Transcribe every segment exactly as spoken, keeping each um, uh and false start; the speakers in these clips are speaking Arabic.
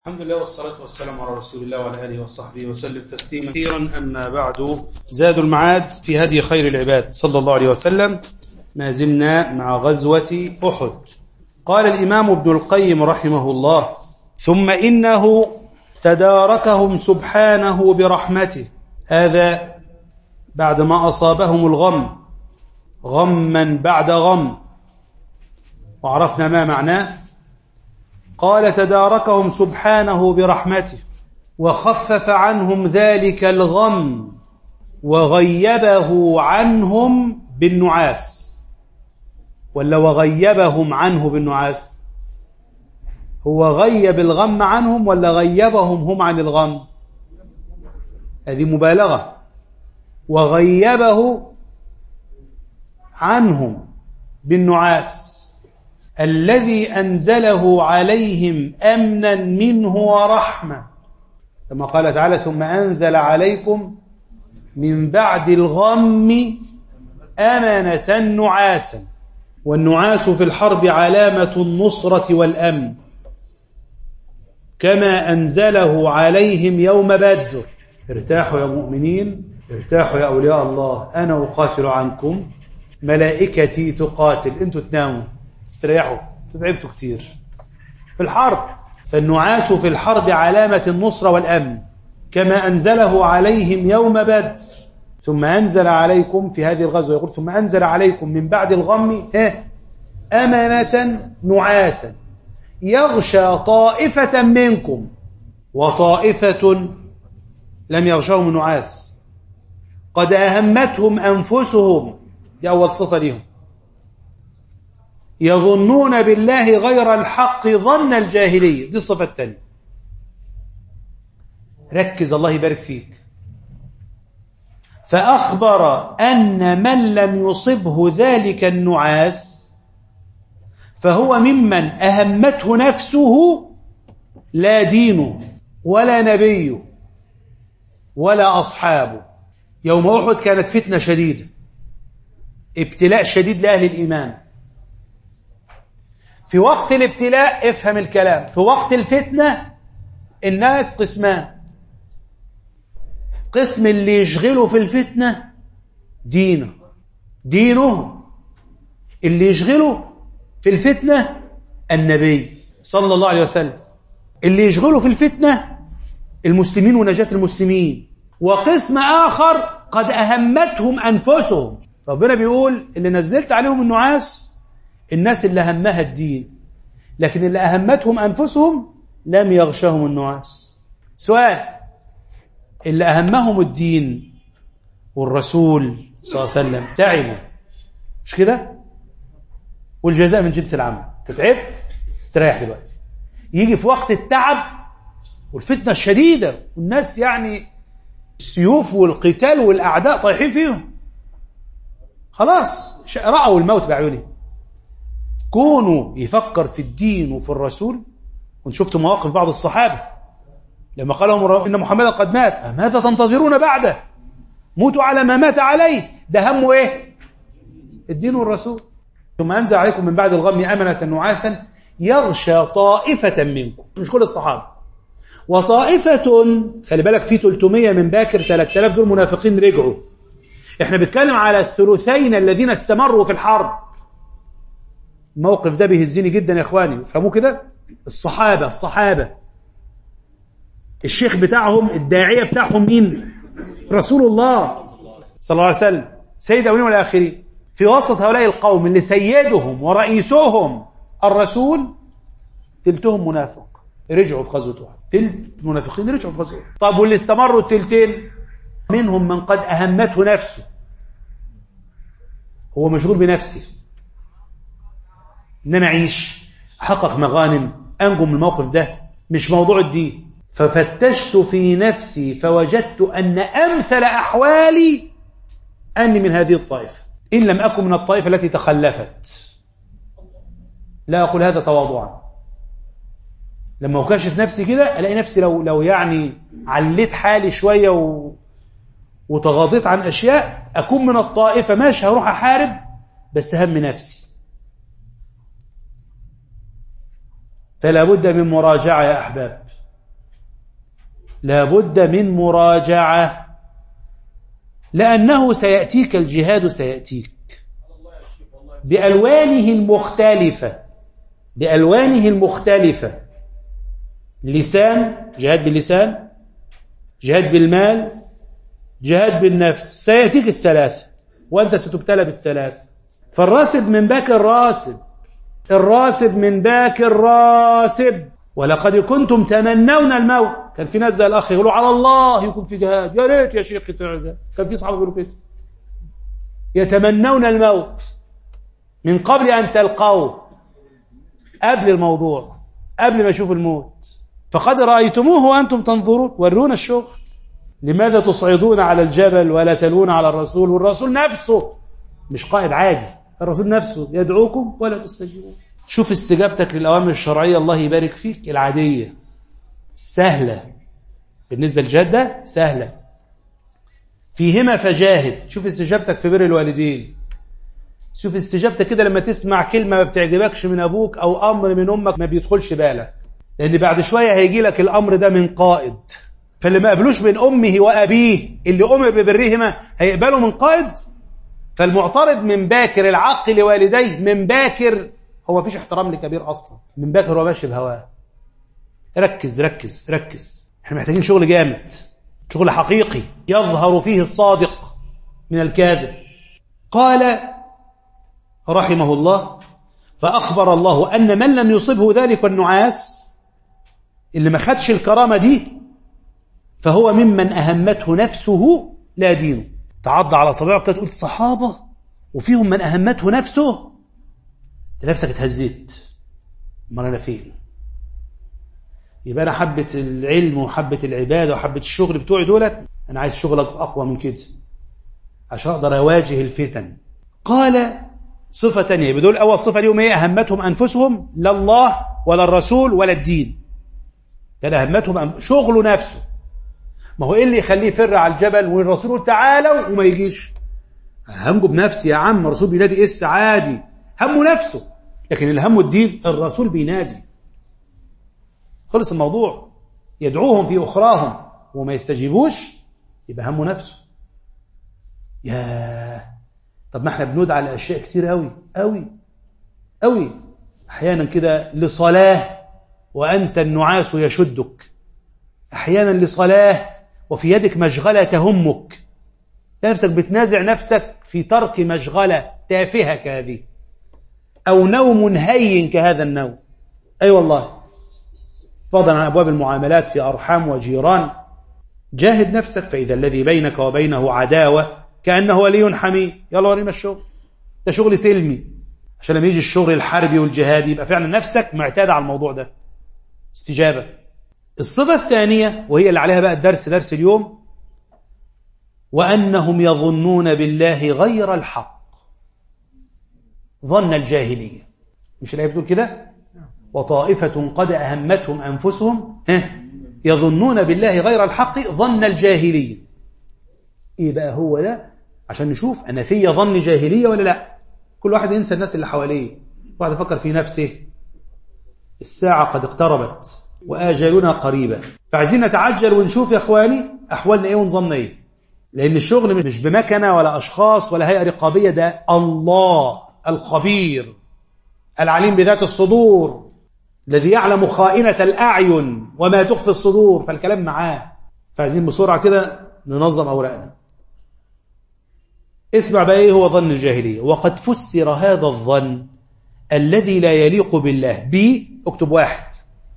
الحمد لله والصلاة والسلام على رسول الله وعلى آله وصحبه وسلم تسليما كثيرا. أما بعد، زاد المعاد في هدي خير العباد صلى الله عليه وسلم. ما زلنا مع غزوة أحد. قال الإمام ابن القيم رحمه الله: ثم إنه تداركهم سبحانه برحمته، هذا بعد ما أصابهم الغم غما بعد غم، وعرفنا ما معناه. قال: تداركهم سبحانه برحمته وخفف عنهم ذلك الغم وغيبه عنهم بالنعاس، ولا وغيبهم عنه بالنعاس؟ هو غيب الغم عنهم ولا غيبهم هم عن الغم؟ هذه مبالغة. وغيبه عنهم بالنعاس الذي أنزله عليهم أمنا منه ورحمة، كما قال تعالى: ثم أنزل عليكم من بعد الغم أمنة نعاسا. والنعاس في الحرب علامة النصرة والأمن، كما أنزله عليهم يوم بدر: ارتاحوا يا مؤمنين، ارتاحوا يا أولياء الله، أنا أقاتل عنكم، ملائكتي تقاتل، أنتوا تناموا استريحوا، تعبتوا كتير في الحرب. فالنعاس في الحرب علامة النصرة والأمن، كما أنزله عليهم يوم بدر. ثم أنزل عليكم في هذه الغزوة، يقول: ثم أنزل عليكم من بعد الغم أمنة نعاسا يغشى طائفة منكم وطائفة لم يغشاهم النعاس قد أهمتهم أنفسهم. دي أول صفة لهم، يظنون بالله غير الحق ظن الجاهلية. دي الصفة الثانية. ركز الله يبارك فيك. فأخبر أن من لم يصبه ذلك النعاس فهو ممن أهمته نفسه، لا دينه ولا نبيه ولا أصحابه. يوم أحد كانت فتنة شديدة، ابتلاء شديد لأهل الإيمان. في وقت الابتلاء افهم الكلام، في وقت الفتنة الناس قسمان: قسم اللي يشغله في الفتنة دينه دينه اللي يشغله في الفتنة النبي صلى الله عليه وسلم، اللي يشغله في الفتنة المسلمين ونجاة المسلمين. وقسم آخر قد أهمتهم أنفسهم. ربنا بيقول: اللي نزلت عليهم النعاس الناس اللي همها الدين، لكن اللي أهمتهم أنفسهم لم يغشهم النعاس. سؤال: اللي أهمهم الدين والرسول صلى الله عليه وسلم تعبوا، مش كده؟ والجزاء من جنس العمل. تتعبت استريح دلوقتي. يجي في وقت التعب والفتنة الشديدة والناس يعني السيوف والقتال والأعداء طايحين فيهم، خلاص رأوا الموت بعيونهم. كونوا يفكر في الدين وفي الرسول. وشفتوا مواقف بعض الصحابة لما قال لهم: إن محمدا قد مات، ماذا تنتظرون بعده؟ موتوا على ما مات عليه. ده همه إيه؟ الدين والرسول. ثم أنزل عليكم من بعد الغم أمنة نعاسا يغشى طائفة منكم، مش كل الصحابة. وطائفة، خلي بالك، في ثلاثمية من باكر، ثلاثة آلاف دول منافقين رجعوا. احنا بنتكلم على الثلثين الذين استمروا في الحرب. الموقف ده بيهزني جدا يا اخواني، فهموا كده؟ الصحابة الصحابة الشيخ بتاعهم الداعية بتاعهم مين؟ رسول الله صلى الله عليه وسلم، سيد الأولين والآخرين. في وسط هؤلاء القوم اللي سيدهم ورئيسهم الرسول، تلتهم منافق رجعوا في غزوة أحد. تلت منافقين رجعوا في غزوة أحد. طب واللي استمروا التلتين؟ منهم من قد أهمته نفسه، هو مشغول بنفسه، ان انا اعيش، احقق مغانم، انجو من الموقف ده، مش موضوع الدين. ففتشت في نفسي فوجدت ان امثل احوالي اني من هذه الطائفه، ان لم اكن من الطائفه التي تخلفت. لا اقول هذا تواضعا، لما اكاشف نفسي كده الاقي نفسي لو لو يعني عليت حالي شويه و... وتغاضيت عن اشياء اكون من الطائفه. ماشي هروح احارب، بس هم نفسي. فلا بد من مراجعة يا أحباب. لابد من مراجعة، لأنه سيأتيك الجهاد، سيأتيك بألوانه المختلفة، بألوانه المختلفة. لسان، جهاد باللسان، جهاد بالمال، جهاد بالنفس، سيأتيك الثلاث وأنت ستبتلى بالثلاث. فالراسب من باك الراسب، الراسب من باك الراسب. ولقد كنتم تمنون الموت، كان في ناس زي الأخ يقولوا على الله يكون في جهاد، يا ريت يا شيخ يتعجل. كان في صحابة يقولوا كده، يتمنون الموت من قبل أن تلقوه، قبل الموضوع، قبل ما يشوف الموت. فقد رأيتموه وأنتم تنظرون. ورونا الشغل. لماذا تصعدون على الجبل ولا تلون على الرسول؟ والرسول نفسه مش قائد عادي، الرسول نفسه يدعوكم ولا تستجيبون. شوف استجابتك للأوامر الشرعية، الله يبارك فيك، العادية سهلة بالنسبة للجهاد ده، سهلة. فيهما فجاهد. شوف استجابتك في بر الوالدين، شوف استجابتك كده لما تسمع كلمة ما بتعجبكش من أبوك أو أمر من أمك ما بيدخلش بالك، لأن بعد شوية هيجي لك الأمر ده من قائد. فاللي ما قبلوش من أمه وأبيه اللي أمر ببرهما هيقبلوا من قائد. فالمعترض من باكر العق لوالديه، من باكر هو مفيش احترام لكبير أصلا، من باكر هو ماشي بهواه. ركز ركز ركز، احنا محتاجين شغل جامد، شغل حقيقي يظهر فيه الصادق من الكاذب. قال رحمه الله: فأخبر الله أن من لم يصبه ذلك النعاس، اللي ما خدش الكرامة دي، فهو ممن أهمته نفسه لا دينه. تعض على صباعك كده تقول صحابة وفيهم من أهمته نفسه، نفسك اتهزيت، ما أنا فين؟ يبقى أنا حبة العلم وحبة العبادة وحبة الشغل بتوعي دولت، أنا عايز شغل أقوى من كده عشان أقدر أواجه الفتن. قال صفة تانية، بدول أول صفة ليهم إيه؟ أهمتهم أنفسهم، لا الله ولا الرسول ولا الدين، كان أهمتهم شغله نفسه. ما هو إيه اللي يخليه يفر على الجبل والرسول يقول تعالوا وما يجيش؟ همه بنفسي يا عم، الرسول بينادي إس عادي، همه نفسه. لكن اللي همه الدين، الرسول بينادي، خلص الموضوع. يدعوهم في أخراهم وما يستجيبوش، يبقى همه نفسه. يا طب ما احنا بندعى على أشياء كتير قوي قوي قوي، أحيانا كده لصلاة وأنت النعاس يشدك، أحيانا لصلاة وفي يدك مشغلة تهمك، نفسك بتنازع نفسك في ترك مشغلة تافهة كهذه، أو نوم هين كهذا النوم. أي أيوة والله. فضلا عن أبواب المعاملات في أرحام وجيران، جاهد نفسك، فإذا الذي بينك وبينه عداوة كأنه ولي حميم. يلا ورينا الشغل ده، شغل سلمي، عشان لما يجي الشغل الحربي والجهادي يبقى فعلا نفسك معتادة على الموضوع ده، استجابة. الصفة الثانية وهي اللي عليها بقى الدرس، درس اليوم: وأنهم يظنون بالله غير الحق، ظن الجاهلية. مش الآية بتقول كده؟ وطائفة قد أهمتهم أنفسهم يظنون بالله غير الحق ظن الجاهلية. إيه بقى هو ده؟ عشان نشوف أنا في ظن جاهلية ولا لا. كل واحد ينسى الناس اللي حواليه، واحد يفكر في نفسه. الساعة قد اقتربت وآجالنا قريبة، فعايزين نتعجل ونشوف يا أخواني أحوالنا إيه ونظننا إيه، لأن الشغل مش بمكنة ولا أشخاص ولا هيئة رقابية، ده الله الخبير العليم بذات الصدور الذي يعلم خائنة الأعين وما تخفي الصدور، فالكلام معاه. فعايزين بسرعة كده ننظم أوراقنا. اسمع بقى إيه هو ظن الجاهلية. وقد فسر هذا الظن الذي لا يليق بالله ب، اكتب واحد،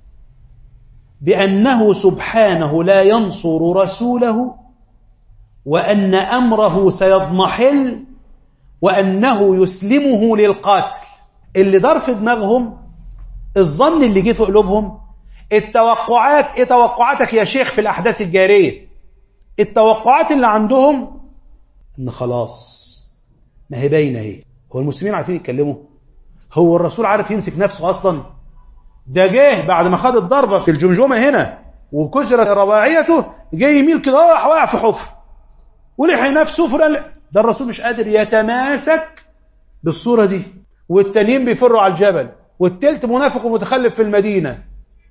بأنه سبحانه لا ينصر رسوله، وأن أمره سيضمحل، وأنه يسلمه للقاتل. اللي دار في دماغهم الظن اللي جه في قلوبهم، التوقعات. ايه توقعاتك يا شيخ في الأحداث الجارية؟ التوقعات اللي عندهم ان خلاص ما هي باينه اهي. هو المسلمين عارفين يتكلموا؟ هو الرسول عارف يمسك نفسه اصلا؟ ده جه بعد ما خد الضربه في الجمجمه هنا وكسرت رباعيته، جاي يميل كده راح واقع في حفر ولحي نفسه فرق. ده الرسول مش قادر يتماسك بالصوره دي، والتانيين بيفروا على الجبل، والتالت منافق ومتخلف في المدينه.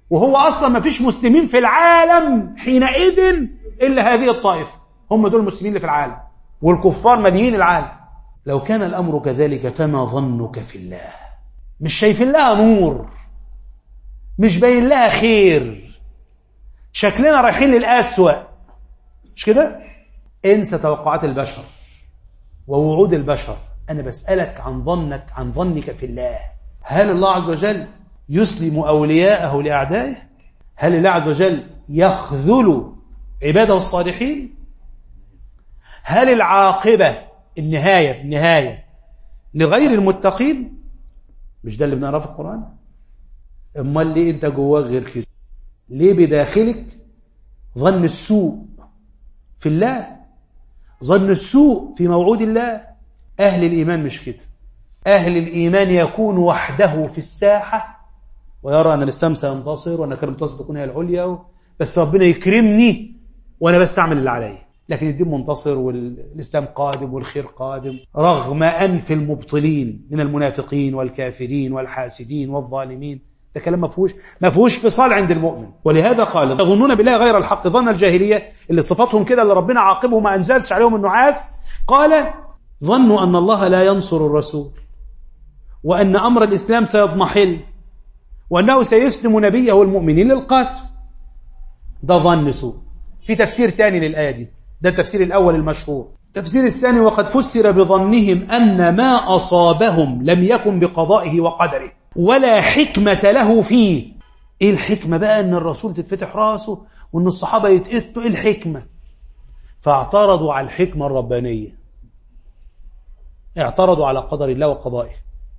وهو أصلا ما فيش مسلمين في العالم حينئذ إلا هذه الطائفة، هم دول المسلمين اللي في العالم، والكفار مليين العالم. لو كان الأمر كذلك فما ظنك في الله؟ مش شايفين لها نور، مش باين لها خير، شكلنا رايحين للأسوأ، مش كده؟ انسى توقعات البشر ووعود البشر. أنا بسألك عن ظنك عن ظنك في الله. هل الله عز وجل يسلم أولياءه لأعدائه؟ هل الله عز وجل يخذل عباده الصالحين؟ هل العاقبة النهاية في النهاية لغير المتقين؟ مش ده اللي بنقراه في القرآن؟ امال ليه انت جواك غير كده؟ ليه بداخلك ظن السوء في الله، ظن السوء في موعود الله؟ أهل الإيمان مش كده. أهل الإيمان يكون وحده في الساحة ويرى أن الإسلام سينتصر وأن كلمة الله تكون هي العليا، بس ربنا يكرمني وأنا بس أعمل اللي عليا، لكن الدين منتصر والإسلام قادم والخير قادم، رغم أنف المبطلين من المنافقين والكافرين والحاسدين والظالمين. ده كلام ما فيهوش ما فيهوش فصال عند المؤمن. ولهذا قال يظنون بالله غير الحق ظن الجاهلية، اللي صفاتهم كده اللي ربنا عاقبهم ما أنزلش عليهم النعاس. قال ظنوا أن الله لا ينصر الرسول، وأن أمر الإسلام سيضمحل، وأنه سيسلم نبيه والمؤمنين للقتل. ده ظن سوء. في تفسير تاني للآية دي، ده التفسير الأول المشهور. التفسير الثاني وقد فسر بظنهم أن ما أصابهم لم يكن بقضائه وقدره ولا حكمة له فيه. إيه الحكمة بقى؟ أن الرسول تتفتح راسه وأن الصحابة يتقتلوا. إيه الحكمة؟ فاعترضوا على الحكمة الربانية، اعترضوا على قدر الله وقضائه.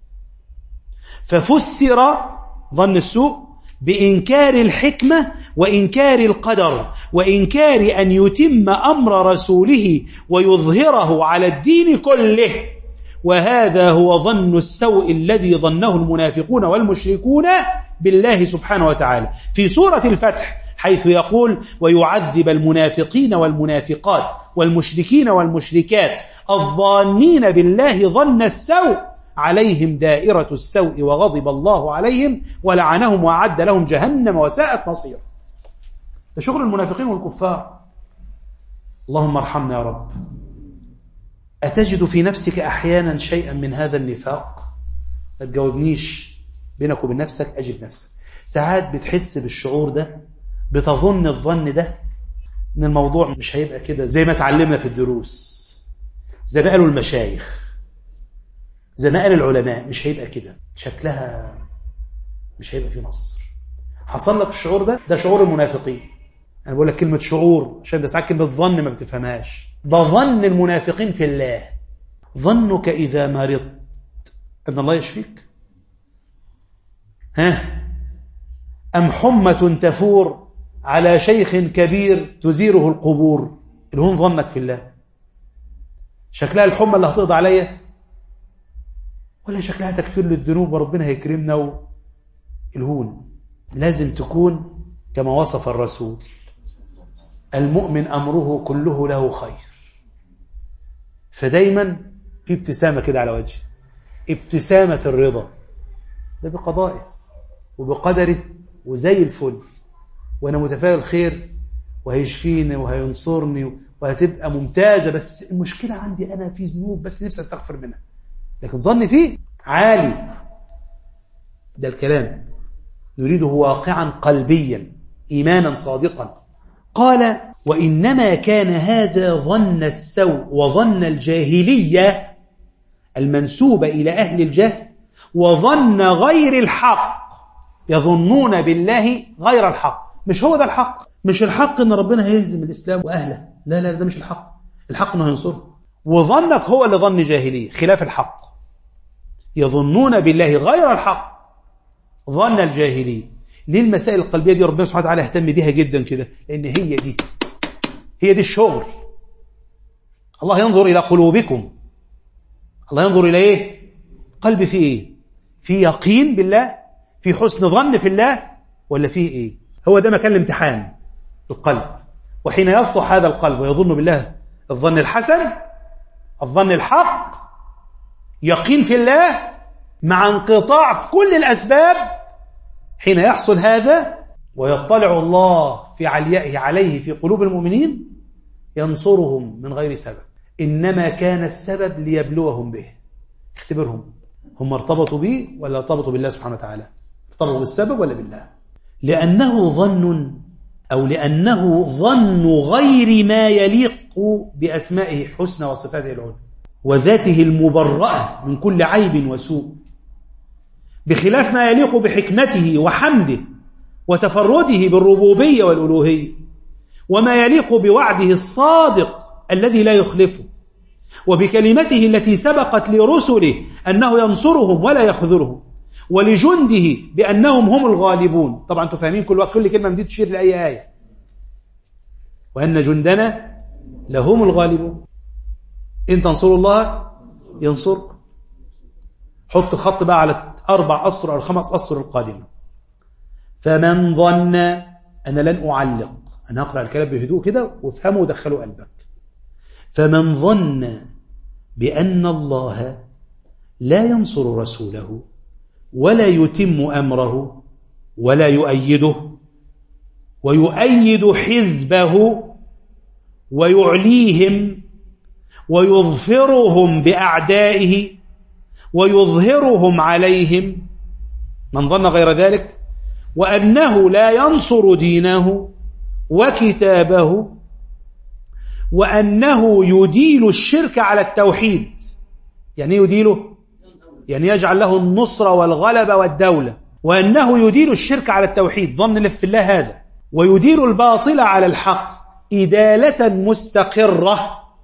ففسر ظن السوء بإنكار الحكمة وإنكار القدر وإنكار أن يتم أمر رسوله ويظهره على الدين كله. وهذا هو ظن السوء الذي ظنه المنافقون والمشركون بالله سبحانه وتعالى في سورة الفتح، حيث يقول ويعذب المنافقين والمنافقات والمشركين والمشركات الظانين بالله ظن السوء عليهم دائرة السوء وغضب الله عليهم ولعنهم وأعد لهم جهنم وساءت مصيرا. ده شغل المنافقين والكفار. اللهم ارحمنا يا رب. أتجد في نفسك أحيانا شيئا من هذا النفاق؟ ما تجاوبنيش، بينك وبين نفسك أجب نفسك. ساعات بتحس بالشعور ده، بتظن الظن ده ان الموضوع مش هيبقى كده زي ما تعلمنا في الدروس، زي ما قالوا المشايخ، زي ما قال العلماء، مش هيبقى كده، شكلها مش هيبقى فيه نصر. حصل لك الشعور ده؟ ده شعور المنافقين. انا بقول لك كلمه شعور عشان ده ساعات كلمه ظن ما بتفهمهاش. ده ظن المنافقين في الله. ظنك اذا مرضت ان الله يشفيك؟ ها؟ ام حمة تفور على شيخ كبير تزيره القبور؟ اللي هون ظنك في الله. شكلها الحمى اللي هتقضي عليا، ولا شكلها تكفير للذنوب وربنا هيكرمنا؟ الهون لازم تكون كما وصف الرسول: المؤمن أمره كله له خير. فدايما في ابتسامة كده على وجهه، ابتسامة الرضا. ده بقضائه وبقدره وزي الفل، وانا متفائل خير وهيشفيني وهينصرني وهتبقى ممتازة، بس المشكلة عندي انا في ذنوب بس نفسي استغفر منها، لكن ظني فيه عالي. ده الكلام نريده واقعا قلبيا ايمانا صادقا. قال وانما كان هذا ظن السوء وظن الجاهلية المنسوبة الى اهل الجهل وظن غير الحق. يظنون بالله غير الحق. مش هو ده الحق. مش الحق ان ربنا هيهزم الاسلام واهله، لا لا ده مش الحق. الحق انه ينصره. وظنك هو اللي ظن جاهلية خلاف الحق. يظنون بالله غير الحق ظن الجاهلية. ليه المسائل القلبية دي ربنا سبحانه وتعالى اهتم بها جدا كده؟ لان هي دي هي دي الشغل. الله ينظر الى قلوبكم. الله ينظر الى ايه؟ قلبي فيه ايه؟ في يقين بالله، في حسن ظن في الله، ولا فيه ايه؟ هو ده مكان الامتحان، القلب. وحين يصلح هذا القلب ويظن بالله الظن الحسن، الظن الحق، يقين في الله مع انقطاع كل الأسباب، حين يحصل هذا ويطلع الله في عليائه عليه في قلوب المؤمنين ينصرهم من غير سبب، إنما كان السبب ليبلوهم به، اختبرهم هم ارتبطوا به ولا ارتبطوا بالله سبحانه وتعالى، ارتبطوا بالسبب ولا بالله. لأنه ظن أو لأنه ظن غير ما يليق بأسمائه الحسنى وصفاته العلى وذاته المبرأة من كل عيب وسوء، بخلاف ما يليق بحكمته وحمده وتفرده بالربوبية والألوهية، وما يليق بوعده الصادق الذي لا يخلفه، وبكلمته التي سبقت لرسله أنه ينصرهم ولا يخذلهم، ولجنده بأنهم هم الغالبون. طبعا انتم فاهمين كل وقت كل كلمة من دي تشير لأي آية، وأن جندنا لهم الغالبون، إن تنصروا الله ينصركم. حط خط بقى على أربع أسطر أو الخمس أسطر القادمة. فمن ظن، أنا لن أعلق، أنا أقرأ الكلام بهدوء كده وافهمه ودخله قلبك. فمن ظن بأن الله لا ينصر رسوله ولا يتم أمره ولا يؤيده ويؤيد حزبه ويعليهم ويظفرهم بأعدائه ويظهرهم عليهم، من ظن غير ذلك، وأنه لا ينصر دينه وكتابه، وأنه يديل الشرك على التوحيد. يعني يديله، يعني يجعل له النصر والغلبة والدولة، وأنه يديل الشرك على التوحيد، ظن لف الله هذا، ويديل الباطل على الحق إدالة مستقرة،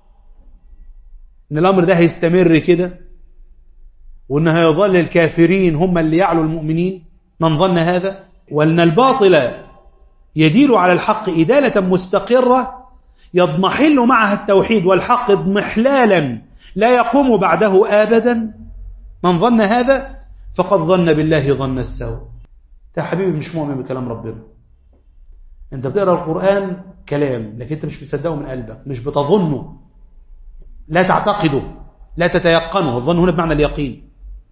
إن الأمر ده هيستمر كده، وأن هيظل الكافرين هم اللي يعلوا المؤمنين، من ظن هذا، وأن الباطل يديل على الحق إدالة مستقرة يضمحل معها التوحيد والحق اضمحلالا لا يقوم بعده أبدا، من ظن هذا فقد ظن بالله ظن السوء. يا حبيبي مش مؤمن بكلام ربنا، انت بتقرأ القرآن كلام لكن انت مش مصدقه من قلبك، مش بتظنه، لا تعتقده، لا تتيقنه. الظن هنا بمعنى اليقين.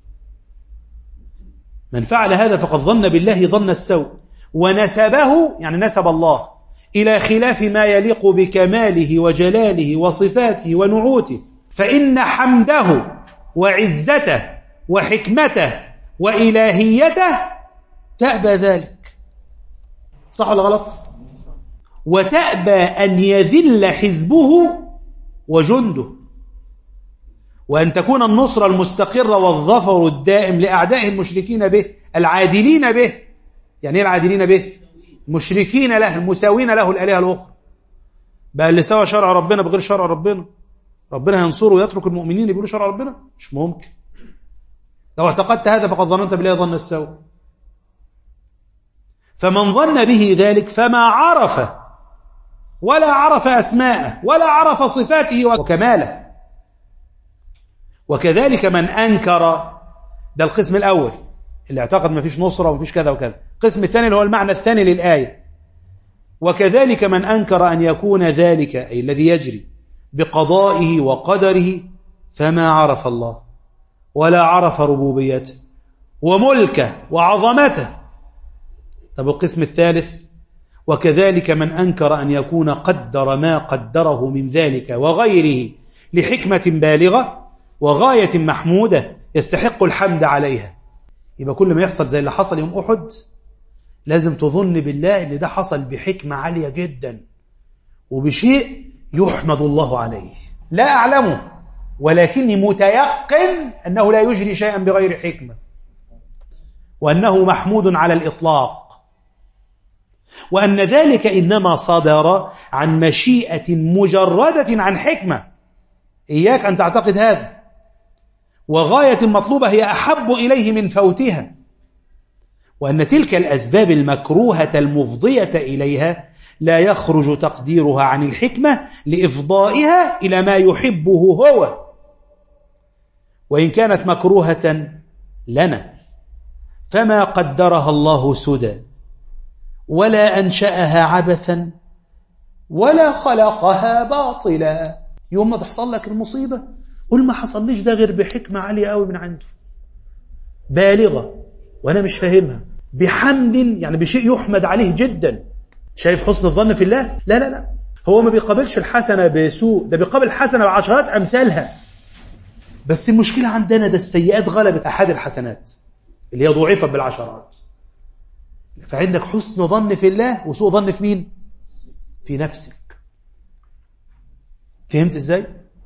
من فعل هذا فقد ظن بالله ظن السوء، ونسبه يعني نسب الله إلى خلاف ما يليق بكماله وجلاله وصفاته ونعوته، فإن حمده وعزته وحكمته وإلهيته تأبى ذلك، صح ولا غلط؟ وتأبى أن يذل حزبه وجنده، وأن تكون النصرة المستقرة والظفر الدائم لأعداء المشركين به العادلين به. يعني ايه العادلين به؟ مشركين له، المساوين له الآلهة الأخرى، بقى اللي سوى شرع ربنا بغير شرع ربنا، ربنا هينصره ويترك المؤمنين اللي بيقولوا شرع ربنا؟ مش ممكن. لو اعتقدت هذا فقد ظننت بالله ظن السوء. فمن ظن به ذلك فما عرف ولا عرف أسماءه ولا عرف صفاته وكماله. وكذلك من أنكر، ده القسم الأول اللي اعتقد ما فيش نصرة وما فيش كذا وكذا. القسم الثاني اللي هو المعنى الثاني للآية، وكذلك من أنكر أن يكون ذلك أي الذي يجري بقضائه وقدره فما عرف الله ولا عرف ربوبيته وملكه وعظمته. طب القسم الثالث، وكذلك من أنكر أن يكون قدر ما قدره من ذلك وغيره لحكمة بالغة وغاية محمودة يستحق الحمد عليها. يبقى كل ما يحصل زي اللي حصل يوم أحد لازم تظن بالله ان ده حصل بحكمة عالية جدا وبشيء يحمد الله عليه. لا أعلمه ولكني متيقن أنه لا يجري شيئا بغير حكمة، وأنه محمود على الإطلاق، وأن ذلك إنما صدر عن مشيئة مجردة عن حكمة. إياك أن تعتقد هذا. وغاية مطلوبة هي أحب إليه من فوتها، وأن تلك الأسباب المكروهة المفضية إليها لا يخرج تقديرها عن الحكمة لإفضائها إلى ما يحبه هو، وإن كانت مكروهة لنا فما قدرها الله سدى ولا أنشأها عبثا ولا خلقها باطلا. يوم ما تحصل لك المصيبة قل ما حصليش ده غير بحكمة عالية قوي من عنده بالغة وأنا مش فاهمها، بحمد يعني بشيء يحمد عليه جدا. شايف حسن الظن في الله؟ لا لا لا، هو ما بيقابلش الحسنة بسوء، ده بيقابل الحسنة بعشرات أمثالها. بس المشكلة عندنا ده السيئات غلبت أحد الحسنات اللي هي ضعفت بالعشرات. فعندك حسن ظن في الله وسوء ظن في مين؟ في نفسك. فهمت ازاي؟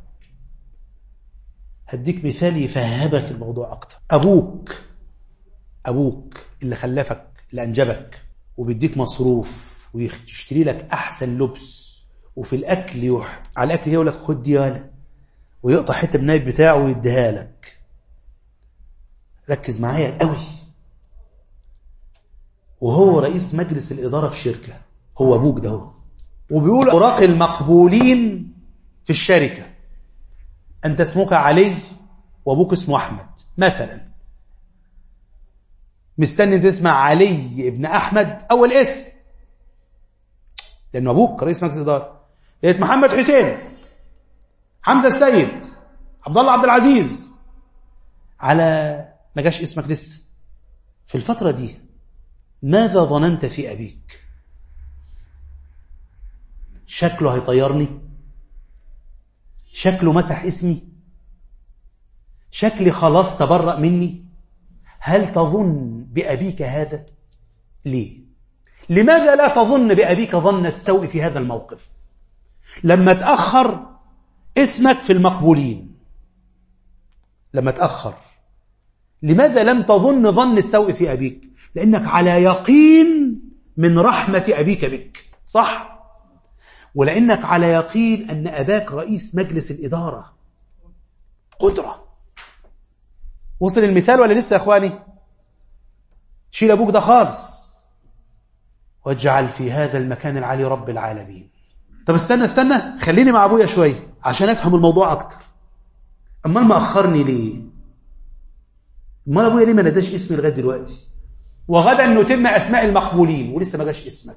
هديك مثال يفهمك الموضوع أكتر. أبوك أبوك اللي خلفك اللي أنجبك وبيديك مصروف ويشتري لك أحسن لبس، وفي الأكل يح... على الأكل يقول لك خد ديالة، ويقطع حتة النايب بتاعه ويديها لك. ركز معايا قوي. وهو رئيس مجلس الإدارة في شركة، هو أبوك ده هو، وبيقول أوراق المقبولين في الشركة، أنت اسمك علي وأبوك اسمه أحمد مثلا، مستني تسمع علي ابن أحمد أول اسم لأنه أبوك رئيس مجلس الإدارة. لقيت محمد حسين، حمزة السيد، عبد الله عبد العزيز، على ما جاش اسمك لسه. في الفترة دي ماذا ظننت في أبيك؟ شكله هيطيرني؟ شكله مسح اسمي؟ شكلي خلاص تبرأ مني؟ هل تظن بأبيك هذا؟ ليه؟ لماذا لا تظن بأبيك ظن السوء في هذا الموقف؟ لما تأخر اسمك في المقبولين، لما تأخر، لماذا لم تظن ظن السوء في أبيك؟ لأنك على يقين من رحمة أبيك بك، صح؟ ولأنك على يقين أن أباك رئيس مجلس الإدارة، قدرة. وصل المثال ولا لسه يا أخواني؟ شيل أبوك ده خالص واجعل في هذا المكان العالي رب العالمين. طب استنى استنى خليني مع أبويا شوية عشان أفهم الموضوع أكتر. أمال ما أخرني ليه؟ أمال أبويا ليه ما نداش اسمي لغاية دلوقتي؟ وغدا نتم أسماء المقبولين ولسه ما جاش اسمك.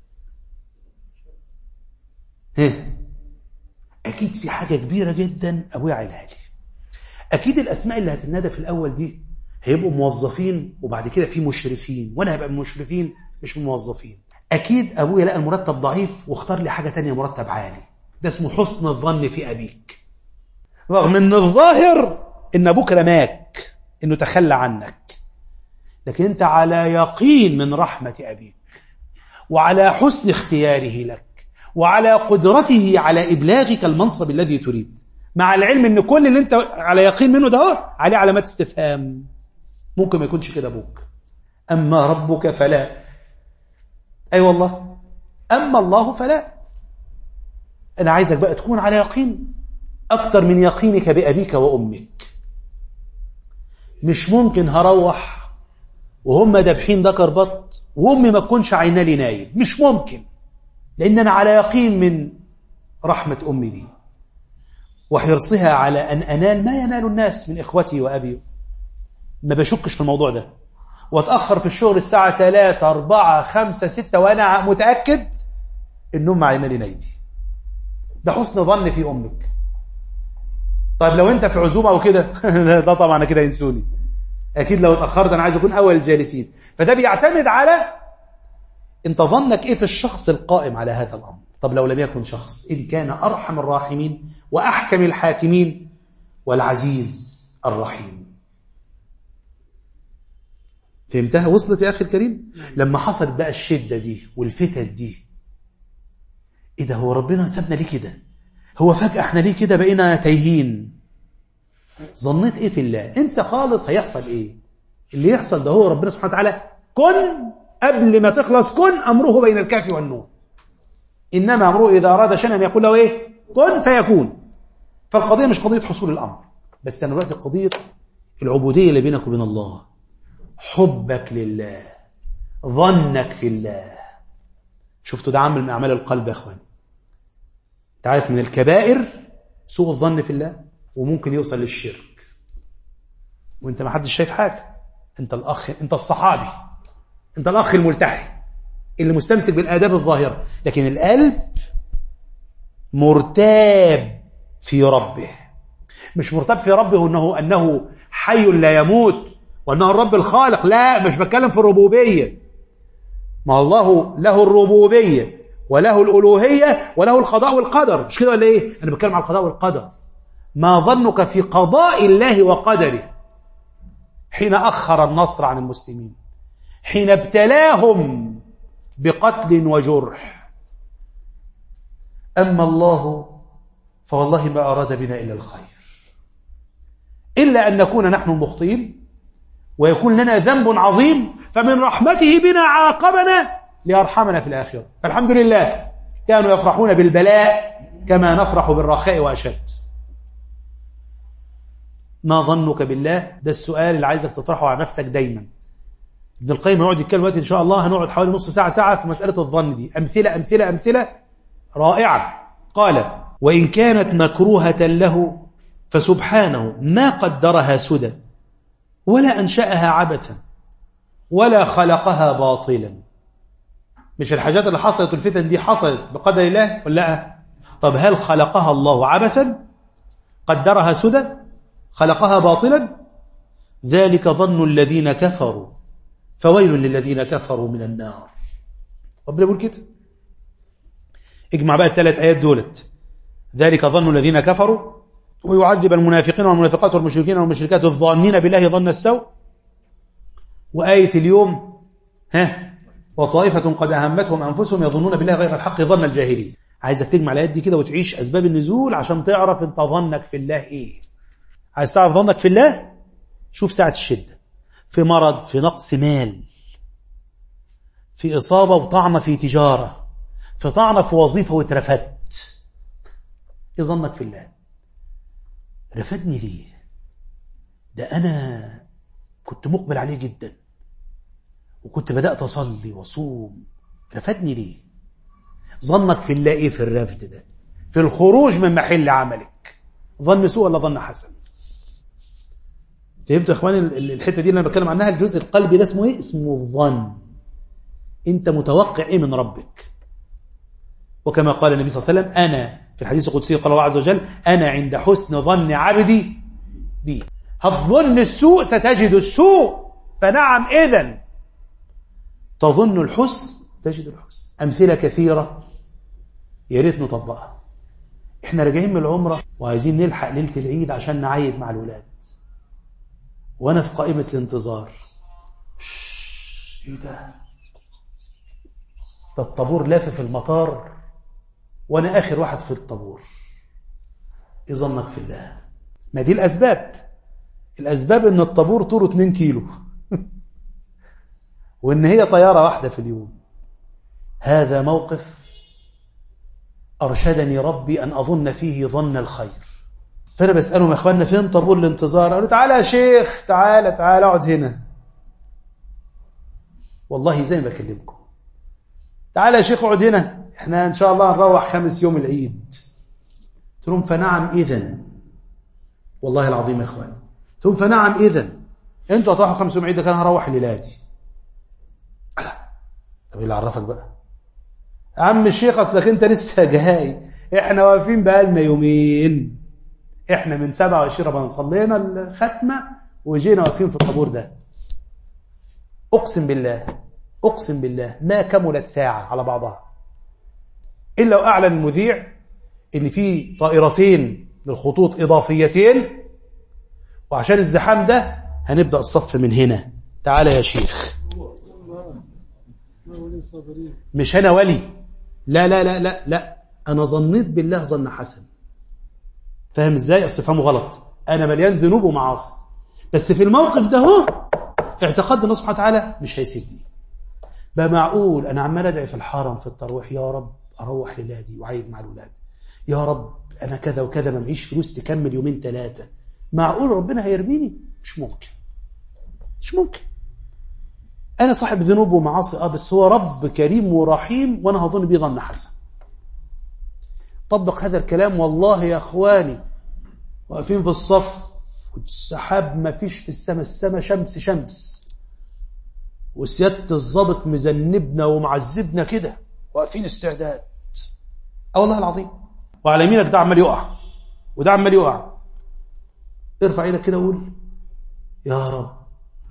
ها، أكيد في حاجة كبيرة جدا أبويا عيلها لي. أكيد الأسماء اللي هتنادى في الأول دي هيبقوا موظفين، وبعد كده في مشرفين، وأنا هبقى مشرفين مش موظفين. أكيد أبويا لقى المرتب ضعيف واختار لي حاجة تانية مرتب عالي. ده اسمه حسن الظن في أبيك، رغم أن الظاهر أن أبوك رماك، أنه تخلى عنك، لكن أنت على يقين من رحمة أبيك وعلى حسن اختياره لك وعلى قدرته على إبلاغك المنصب الذي تريد، مع العلم أن كل اللي أنت على يقين منه ده عليه علامات استفهام. ممكن ما يكونش كده أبوك. أما ربك فلا، أي أيوة والله، أما الله فلا. أنا عايزك بقى تكون على يقين أكتر من يقينك بأبيك وأمك. مش ممكن هروح وهم دابحين ذكر بط وأمي ما تكونش عينا لي نايم، مش ممكن، لأن أنا على يقين من رحمة أمي بي وحرصها على أن أنال ما ينال الناس من إخوتي وأبي. ما بشكش في الموضوع ده، وأتأخر في الشغل الساعة ثلاثة أربعة خمسة ستة وأنا متأكد إنهم مع عينا لي نايم. ده حسن ظن في أمك. طيب لو أنت في عزومة وكده ده طبعا كده ينسوني، أكيد لو اتأخرت أنا عايز أكون أول الجالسين. فده بيعتمد على أنت ظنك إيه في الشخص القائم على هذا الأمر. طب لو لم يكن شخص، إن كان أرحم الراحمين وأحكم الحاكمين والعزيز الرحيم. فهمتها؟ وصلت يا أخي الكريم؟ لما حصلت بقى الشدة دي والفتن دي، إيه ده؟ هو ربنا سابنا ليه كده؟ هو فجأة احنا ليه كده بقينا تايهين؟ ظنيت إيه في الله؟ انسى خالص هيحصل إيه. اللي يحصل ده هو ربنا سبحانه وتعالى كن، قبل ما تخلص كن أمره بين الكاف والنون. إنما أمره إذا أراد شيئا أن يقول له إيه؟ كن فيكون. فالقضية مش قضية حصول الأمر، بس أنا دلوقتي قضية العبودية اللي بينك وبين الله، حبك لله، ظنك في الله. شفتوا ده عمل من أعمال القلب يا أخوان. تعرف من الكبائر سوء الظن في الله، وممكن يوصل للشرك وانت ما حدش شايف حاجة. انت الأخ، انت الصحابي، انت الأخ الملتحي اللي مستمسك بالآداب الظاهرة، لكن القلب مرتاب في ربه. مش مرتاب في ربه أنه, أنه حي لا يموت وأنه الرب الخالق. لا، مش بتكلم في الربوبية. ما الله له الربوبية وله الألوهية وله القضاء والقدر، مش كده ولا إيه؟ أنا بتكلم على القضاء والقدر. ما ظنك في قضاء الله وقدره حين أخر النصر عن المسلمين، حين ابتلاهم بقتل وجرح؟ أما الله فوالله ما أراد بنا إلا الخير، إلا أن نكون نحن المخطئين ويكون لنا ذنب عظيم، فمن رحمته بنا عاقبنا ليرحمنا في الآخرة. فالحمد لله كانوا يفرحون بالبلاء كما نفرح بالرخاء وأشد. ما ظنك بالله؟ ده السؤال اللي عايزك تطرحه على نفسك دايما. ابن القيم يقعد يتكلم وقت إن شاء الله هنقعد حوالي نص ساعة ساعة في مسألة الظن دي، أمثلة أمثلة أمثلة رائعة. قال: وإن كانت مكروهة له فسبحانه ما قدرها سدى ولا أنشأها عبثا ولا خلقها باطلا. مش الحاجات اللي حصلت والفتن دي حصلت بقدر الله ولا لا؟ طب هل خلقها الله عبثا؟ قدرها سدى؟ خلقها باطلا؟ ذلك ظن الذين كفروا فويل للذين كفروا من النار. ربنا يقول كده. اجمع بقى الثلاث آيات دولت. ذلك ظن الذين كفروا، ويعذب المنافقين والمنافقات والمشركين والمشركات الظانين بالله ظن السوء. وآية اليوم ها وطائفة قد أهمتهم أنفسهم يظنون بالله غير الحق ظن الجاهلين. عايزك تجمع الآيات دي كده وتعيش أسباب النزول عشان تعرف انت ظنك في الله إيه. عايز تعرف ظنك في الله؟ شوف ساعة الشدة، في مرض، في نقص مال، في إصابة وطعنة في تجارة، في طعنة في وظيفة واترفدت. إيه ظنك في الله؟ رفدني ليه؟ ده أنا كنت مقبل عليه جدا وكنت بدأت أصلي وصوم، رفدني ليه؟ ظنك في الله إيه في الرفد ده؟ في الخروج من محل عملك، ظن سوء ولا ظن حسن؟ فهمتوا يا إخواني الحتة دي اللي أنا بتكلم عنها؟ الجزء القلبي ده اسمه إيه؟ اسمه الظن. أنت متوقع إيه من ربك؟ وكما قال النبي صلى الله عليه وسلم: أنا في الحديث القدسي قال الله عز وجل: أنا عند حسن ظن عبدي بي. هتظن السوء ستجد السوء، فنعم إذن تظن الحسن تجد الحسن. أمثلة كثيرة يا ريت نطبقها. إحنا راجعين من العمرة وعايزين نلحق ليلة العيد عشان نعيد مع الولاد، وأنا في قائمة الانتظار. إيه ده؟ ده الطابور لافف في المطار وأنا آخر واحد في الطابور. إيه ظنك في الله؟ ما دي الأسباب. الأسباب إن الطابور طوله اتنين كيلو وإن هي طيارة واحدة في اليوم. هذا موقف أرشدني ربي أن أظن فيه ظن الخير. فأنا بسألهم: يا إخواننا فين طابور الانتظار؟ قالوا: تعالى يا شيخ، تعالى تعالى اقعد هنا. والله زي ما بكلمكم، تعالى يا شيخ اقعد هنا، احنا ان شاء الله نروح خامس يوم العيد. قلت لهم: فنعم اذن. والله العظيم يا اخوان، قلت لهم: فنعم اذن. انتوا هتروحوا خامس يوم العيد، ده كان هروح ليلاتي. لا، طب ايه اللي عرفك بقى يا عم الشيخ؟ اصلك انت لسه جاي، احنا واقفين بقالنا يومين، احنا من سبعة وعشرين رمضان صلينا الختمه وجينا واقفين في الطابور ده. اقسم بالله اقسم بالله ما كملت ساعه على بعضها الا واعلن المذيع ان في طائرتين للخطوط اضافيتين، وعشان الزحام ده هنبدا الصف من هنا. تعالى يا شيخ. مش انا ولي، لا لا لا لا لا، انا ظنيت بالله ظن حسن. فاهم ازاي؟ اصل فهمه غلط، انا مليان ذنوب ومعاصي، بس في الموقف ده هو في اعتقاد الله سبحانه وتعالى مش هيسيبني. بقى معقول انا عمال ادعي في الحرم في الترويح: يا رب اروح لولادي وعيد مع الولاد، يا رب انا كذا وكذا، ما معيش فلوس تكمل يومين ثلاثه. معقول ربنا هيرميني؟ مش ممكن، مش ممكن. انا صاحب ذنوب ومعاصي اه بس هو رب كريم ورحيم، وانا هظن بيه ظن حسن. طبق هذا الكلام. والله يا اخواني واقفين في الصف والسحاب ما فيش في السماء، السماء شمس شمس، وسيادة الضابط مذنبنا ومعذبنا كده، واقفين استعداد. اه والله العظيم. وعلى يمينك ده عمال يقع وده عمال يقع. ارفع ايدك كده وقول: يا رب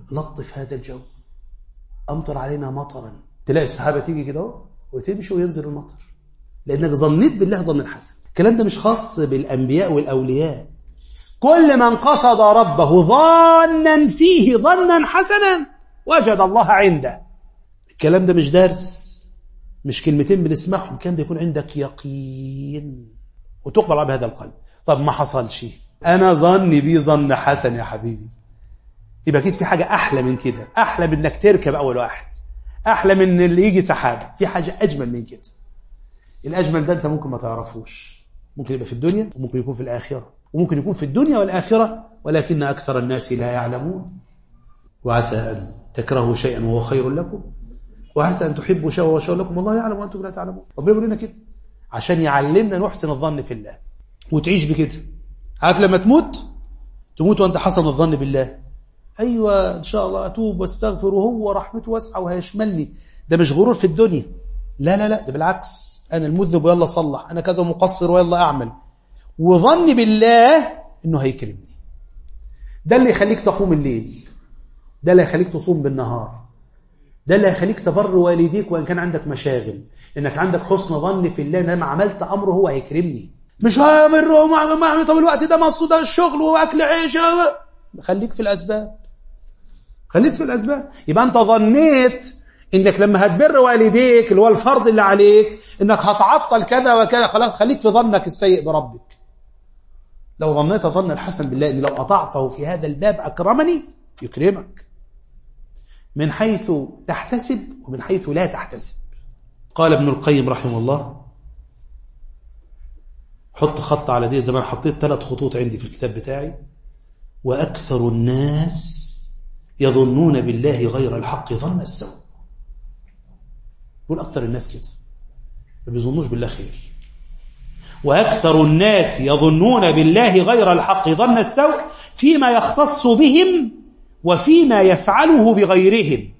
لطف هذا الجو، أمطر علينا مطرا. تلاقي السحابة تيجي كده وتمشي وينزل المطر، لأنك ظنيت بالله ظن الحسن. الكلام ده مش خاص بالأنبياء والأولياء. كل من قصد ربه ظانا فيه ظنا حسنا وجد الله عنده. الكلام ده مش درس، مش كلمتين بنسمعهم، كان ده يكون عندك يقين وتقبل بهذا القلب. طب ما حصلش، أنا ظني بيه ظن حسن يا حبيبي، يبقى أكيد في حاجة أحلى من كده، أحلى من إنك تركب أول واحد، أحلى من اللي يجي سحابة، في حاجة أجمل من كده. الأجمل ده أنت ممكن ما تعرفوش، ممكن يبقى في الدنيا وممكن يكون في الآخرة، وممكن يكون في الدنيا والآخرة ولكن أكثر الناس لا يعلمون. وعسى أن تكرهوا شيئا وهو خير لكم، وعسى أن تحبوا شيئا وهو شر لكم، والله يعلم وأنتم لا تعلمون. ربنا يقول لنا كده عشان يعلمنا نحسن الظن في الله وتعيش بكده. عارف لما تموت تموت وأنت حسن الظن بالله، أيوة إن شاء الله أتوب واستغفر وهو رحمته واسعة وهيشملني. ده مش غرور في الدنيا، لا لا لا، ده بالعكس، أنا المذنب ويلا صلح، أنا كذا مقصر ويلا أعمل، وظني بالله إنه هيكرمني. ده اللي يخليك تقوم الليل، ده اللي يخليك تصوم بالنهار، ده اللي يخليك تبر والديك وإن كان عندك مشاغل، لأنك عندك حسن ظن في الله إن أنا عملت أمره هو هيكرمني. مش هامر ومعمل طب الوقت ده مصر ده الشغل وأكل عيش. خليك في الأسباب، خليك في الأسباب. يبقى أنت ظنيت إنك لما هتبر والديك اللي هو الفرض اللي عليك إنك هتعطل كذا وكذا، خلاص خليك في ظنك السيء بربك. لو ظنيت ظن الحسن بالله إن لو أطعته في هذا الباب أكرمني، يكرمك من حيث تحتسب ومن حيث لا تحتسب. قال ابن القيم رحمه الله، حط خط على دي، زمان حطيت ثلاث خطوط عندي في الكتاب بتاعي: وأكثر الناس يظنون بالله غير الحق ظن السوء. يقول أكثر الناس كده ما بيظنوش بالله خير. وأكثر الناس يظنون بالله غير الحق ظن السوء فيما يختص بهم وفيما يفعله بغيرهم،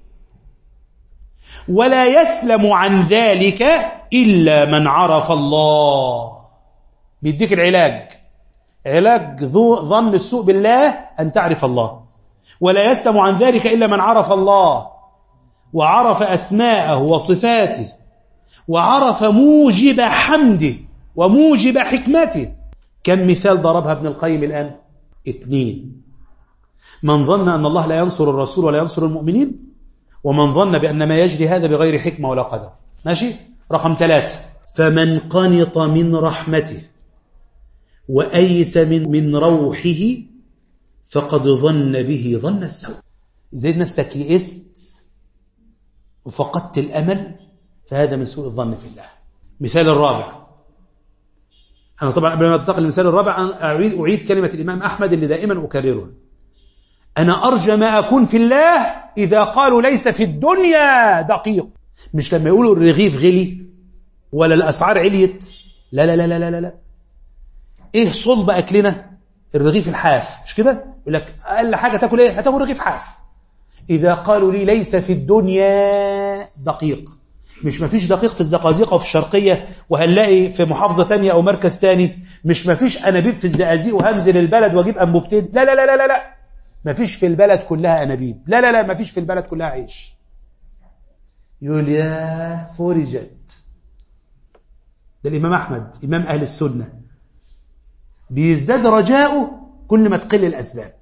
ولا يسلم عن ذلك إلا من عرف الله. بيديك العلاج، علاج ظن السوء بالله أن تعرف الله، ولا يسلم عن ذلك إلا من عرف الله وعرف أسماءه وصفاته وعرف موجب حمده وموجب حكمته. كم مثال ضربها ابن القيم الآن؟ اثنين: من ظن أن الله لا ينصر الرسول ولا ينصر المؤمنين، ومن ظن بأن ما يجري هذا بغير حكمة ولا قدر. ماشي؟ رقم ثلاثة: فمن قنط من رحمته وأيس من, من روحه فقد ظن به ظن السوء. زيد نفسك يئست وفقدت الأمل، فهذا من سوء الظن في الله. مثال الرابع، أنا طبعا قبل ما أنتقل للمثال الرابع أعيد, أعيد كلمة الإمام أحمد اللي دائما أكررها: أنا أرجى ما أكون في الله إذا قالوا ليس في الدنيا دقيق. مش لما يقولوا الرغيف غلي ولا الأسعار عليت، لا لا لا لا لا لا. إيه صلب أكلنا؟ الرغيف الحاف، مش كده؟ يقول لك أقل حاجة تاكل إيه؟ هتاكل رغيف حاف. إذا قالوا لي ليس في الدنيا دقيق، مش مفيش دقيق في الزقازيق أو في الشرقية وهنلاقي في محافظة تانية أو مركز تاني، مش مفيش أنابيب في الزقازيق وهنزل البلد وأجيب أنبوبتين، لا لا لا لا لا لا. مفيش في البلد كلها أنابيب، لا لا لا. مفيش في البلد كلها عيش. يقول يا فرجت. ده الإمام أحمد إمام أهل السنة، بيزداد رجاؤه كل ما تقل الأسباب.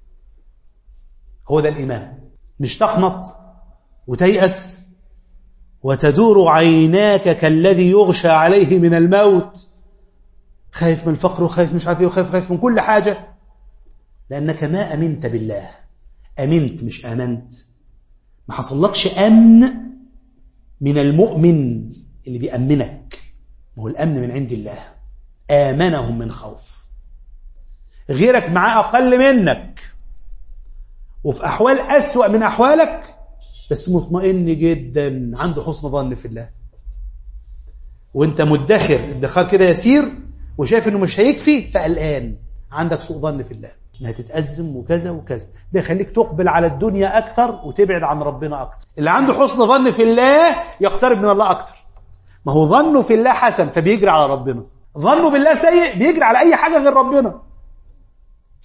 هو ده الإمام، مش تقنط وتيأس وتدور عيناك كالذي يغشى عليه من الموت، خايف من الفقر وخايف مش عارف ايه وخايف خايف من كل حاجة، لأنك ما أمنت بالله. أمنت مش آمنت، ما حصلكش أمن من المؤمن اللي بيأمنك. ما هو الأمن من عند الله، آمنهم من خوف. غيرك معاه أقل منك وفي أحوال أسوأ من أحوالك، بس مطمئن جدا، عنده حسن ظن في الله. وانت مدخر ادخار كده يسير وشايف انه مش هيكفي، فقلقان، عندك سوء ظن في الله، انها تتأزم وكذا وكذا. ده يخليك تقبل على الدنيا أكثر وتبعد عن ربنا أكثر. اللي عنده حسن ظن في الله يقترب من الله أكثر. ما هو ظنه في الله حسن فبيجري على ربنا، ظنه بالله سيء بيجري على أي حاجة غير ربنا.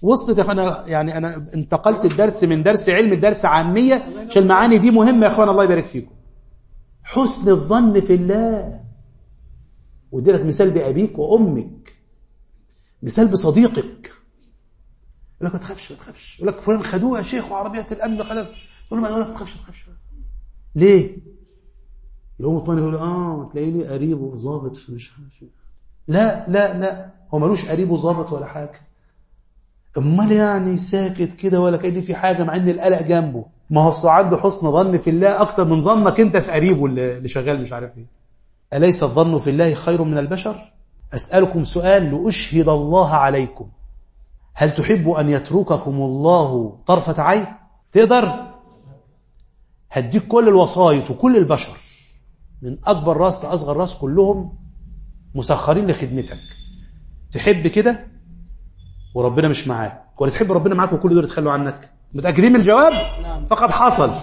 وصلت يا اخوانا؟ يعني انا انتقلت الدرس من درس علم لدرس عامية عشان المعاني دي مهمة يا اخوانا، الله يبارك فيكم. حسن الظن في الله. ودي لك مثال بأبيك وأمك، مثال بصديقك. يقول لك ما تخافش ما تخافش، يقول لك فلان خدوه يا شيخ وعربيات الأمن خدوه، تقول له ما تخافش ما تخافش. ليه؟ يقوم مطمئن يقول اه تلاقي لي قريبه ظابط في مش عارف. لا لا لا، هو ملوش قريبه ظابط ولا حاجة. امال يعني ساكت كده ولا كأن في حاجة مع ان القلق جنبه؟ ما هو عنده حسن ظن في الله اكتر من ظنك انت في قريبه اللي شغال مش عارف ايه. أليس الظن في الله خير من البشر؟ أسألكم سؤال لأشهد الله عليكم، هل تحب أن يترككم الله طرفة عين؟ تقدر؟ هديك كل الوسائط وكل البشر من أكبر راس لأصغر راس كلهم مسخرين لخدمتك. تحب كده وربنا مش معاك، ولا تحب ربنا معاك وكل دول يتخلوا عنك؟ متأكدين من الجواب؟ فقد حصل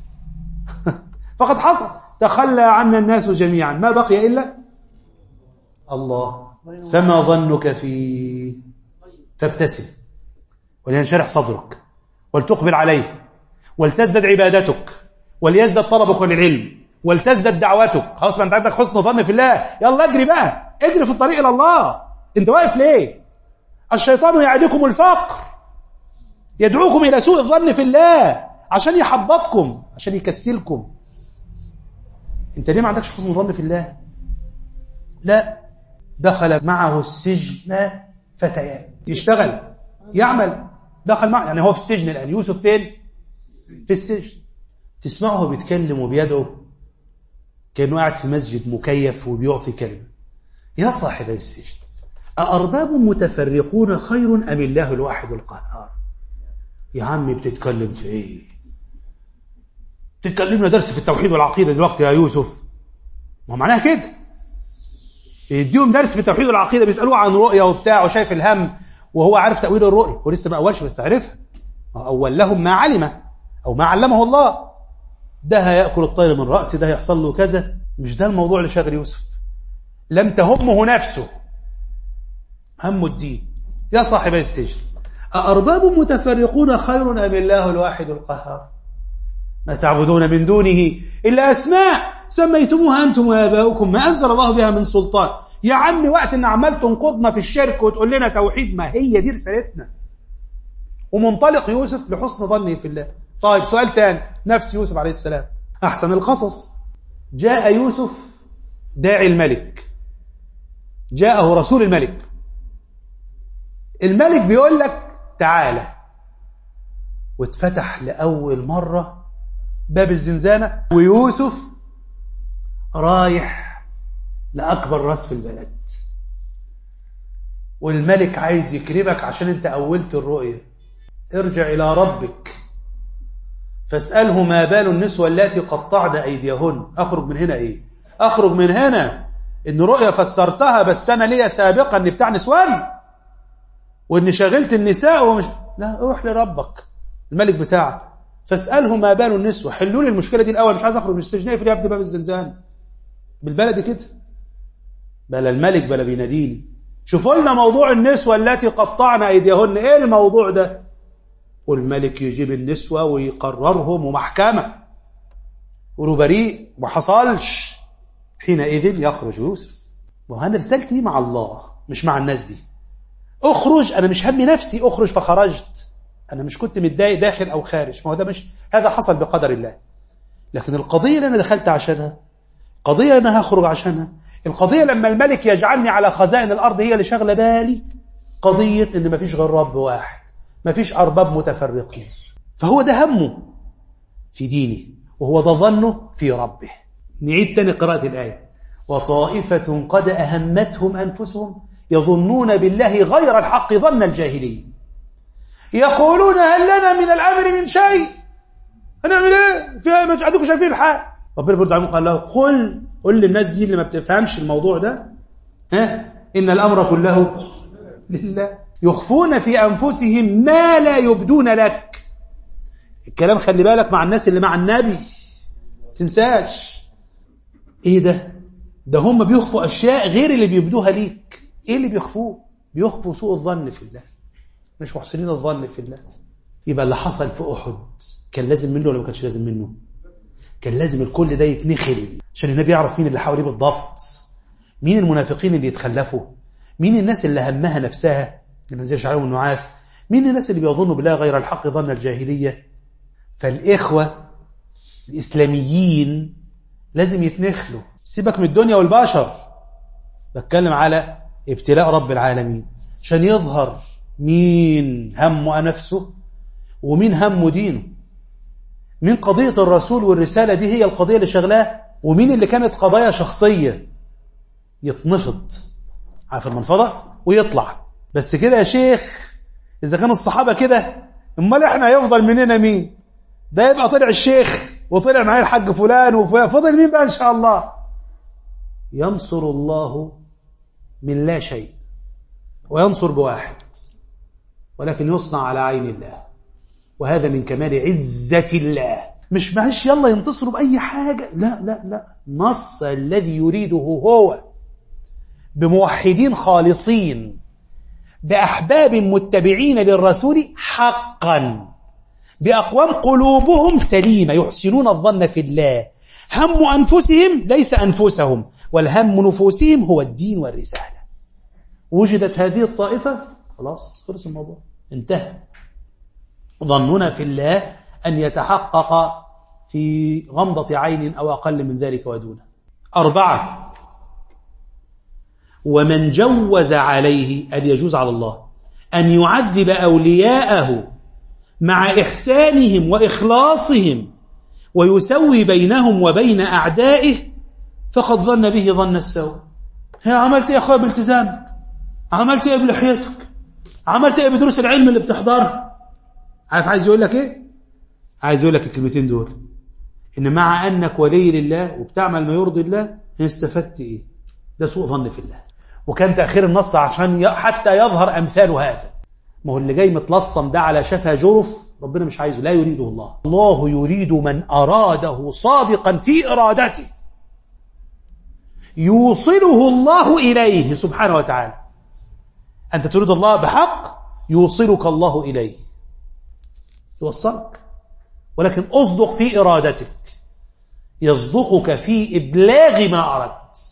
فقد حصل. تخلى عنا الناس جميعا، ما بقي إلا الله. فما ظنك فيه؟ فابتسم ولينشرح صدرك ولتقبل عليه ولتزدد عبادتك وليزدد طلبك للعلم ولتزدد دعوتك. خلاص ما انت عندك حسن ظن في الله، يلا اجري بقى، اجري في الطريق الى الله. انت واقف ليه؟ الشيطان يعدكم الفقر، يدعوكم الى سوء الظن في الله عشان يحبطكم، عشان يكسلكم. انت ليه ما عندكش حسن ظن في الله؟ لا. دخل معه السجن فتيان، يشتغل يعمل، دخل معه، يعني هو في السجن الآن. يوسف فين؟ في السجن. تسمعه بيتكلم وبيدعو كأنه قاعد في مسجد مكيف وبيعطي كلمة. يا صاحبي السجن، أأرباب متفرقون خير أم الله الواحد القهار؟ يا عمي بتتكلم في ايه؟ تتكلمنا درس في التوحيد والعقيدة دلوقتي يا يوسف؟ ما هو معناها كده، يديهم درس في التوحيد والعقيدة، بيسألوه عن رؤية وبتاع وشايف الهم وهو عارف تأويل الرؤية، هو لسه ما أولش بس عارفها. أول لهم ما علم أو ما علمه الله. ده هيأكل الطير من رأسه، ده هيحصل له كذا. مش ده الموضوع اللي شاغل يوسف. لم تهمه نفسه، هم الدين. يا صاحبي السجن، أأرباب متفرقون خير أم الله الواحد القهار؟ ما تعبدون من دونه إلا أسماء سميتموها أنتم وآباؤكم ما أنزل الله بها من سلطان. يا عمي وقت إن عمال تنقضنا في الشرك وتقول لنا توحيد، ما هي دي رسالتنا. ومنطلق يوسف لحسن ظنه في الله. طيب سؤال تاني، نفس يوسف عليه السلام، أحسن القصص. جاء يوسف داعي الملك، جاءه رسول الملك، الملك بيقول لك تعالى، واتفتح لأول مرة باب الزنزانة، ويوسف رايح لأكبر راس في البلد، والملك عايز يكرمك عشان انت أولت الرؤية. ارجع إلى ربك فاسأله ما بال النسوة التي قطعن أيديهن. أخرج من هنا إيه؟ أخرج من هنا إن رؤية فسرتها بس أنا ليا سابقا إن بتاع نسوان وإن شغلت النساء ومش... لا، روح لربك الملك بتاعك فاسأله ما بال النسوة، حلوا لي المشكلة دي الأول، مش عايز أخرج من السجن، اقفل يا ابني باب الزنزان بالبلد كده، بلا الملك بلا بيناديني. شوفوا لنا موضوع النسوة التي قطعن أيديهن، إيه الموضوع ده؟ والملك يجيب النسوة ويقررهم ومحكمة، يقولوا بريء ما حصلش. حينئذ يخرج يوسف. وأنا رسالتي مع الله مش مع الناس دي. اخرج، أنا مش همي نفسي، اخرج فخرجت، أنا مش كنت متضايق داخل أو خارج، ما هو ده مش، هذا حصل بقدر الله. لكن القضية اللي أنا دخلت عشانها، قضية أنا هخرج عشانها، القضية لما الملك يجعلني على خزائن الأرض هي اللي شغلة بالي، قضية إن مفيش غير رب واحد، مفيش أرباب متفرقين. فهو ده همه في دينه، وهو ده ظنه في ربه. نعيد تاني قراءة الآية. وطائفة قد أهمتهم أنفسهم يظنون بالله غير الحق ظن الجاهلية يقولون هل لنا من الأمر من شيء، هنعمل ايه فيها؟ ما عندكم شايفين الحال. ربنا برد عليهم قال له قل قل للناس دي اللي ما بتفهمش الموضوع ده، ها، إن الأمر كله لله يخفون في أنفسهم ما لا يبدون لك. الكلام خلي بالك مع الناس اللي مع النبي، تنساش ايه ده ده هم بيخفوا أشياء غير اللي بيبدوها ليك. ايه اللي بيخفوه؟ بيخفوا سوء الظن في الله، مش محسنين الظن في الله. يبقى اللي حصل في أحد كان لازم منه ولا ما كانش لازم منه؟ كان لازم الكل ده يتنخل عشان النبي يعرف مين اللي حواليه بالضبط، مين المنافقين اللي يتخلفوا، مين الناس اللي همها نفسها اللي نزلش عليهم النعاس، مين الناس اللي بيظنوا بالله غير الحق ظن الجاهلية. فالإخوة الإسلاميين لازم يتنخلوا. سيبك من الدنيا والبشر، بتكلم على ابتلاء رب العالمين عشان يظهر مين همه نفسه ومين همه دينه، مين قضية الرسول والرسالة دي هي القضية اللي شغلاه، ومين اللي كانت قضايا شخصية. يتنفض عارف المنفضة ويطلع. بس كده يا شيخ إذا كان الصحابة كده، امال احنا يفضل مننا مين؟ ده يبقى طلع الشيخ وطلع معايا الحاج فلان وفلان، فضل مين بقى إن شاء الله؟ ينصر الله من لا شيء وينصر بواحد، ولكن يصنع على عين الله، وهذا من كمال عزة الله. مش معش يلا ينتصروا بأي حاجة، لا لا لا، نص الذي يريده هو بموحدين خالصين، بأحباب متبعين للرسول حقا، بأقوام قلوبهم سليمة يحسنون الظن في الله، هم أنفسهم ليس أنفسهم، والهم نفوسهم هو الدين والرسالة. وجدت هذه الطائفة خلاص خلص الموضوع انتهى. ظننا في الله أن يتحقق في غمضة عين أو أقل من ذلك ودونه. أربعة، ومن جوز عليه أن يجوز على الله أن يعذب أولياءه مع إحسانهم وإخلاصهم ويسوي بينهم وبين أعدائه فقد ظن به ظن السوء. هي عملت إيه يا أخويا بالتزامك؟ عملت إيه بلحيتك؟ عملت إيه بدروس العلم اللي بتحضرها؟ عارف عايز يقول لك إيه؟ عايز يقول لك الكلمتين دول، إن مع أنك ولي لله وبتعمل ما يرضي الله استفدت إيه؟ ده سوء ظن في الله. وكان تأخير النص عشان حتى يظهر أمثال هذا. ما هو اللي جاي متلصم ده على شفا جرف ربنا مش عايزه، لا يريده الله. الله يريد من أراده صادقا في إرادته يوصله الله إليه سبحانه وتعالى. أنت تريد الله بحق يوصلك الله إليه، يوصلك، ولكن أصدق في إرادتك، يصدقك في إبلاغ ما أردت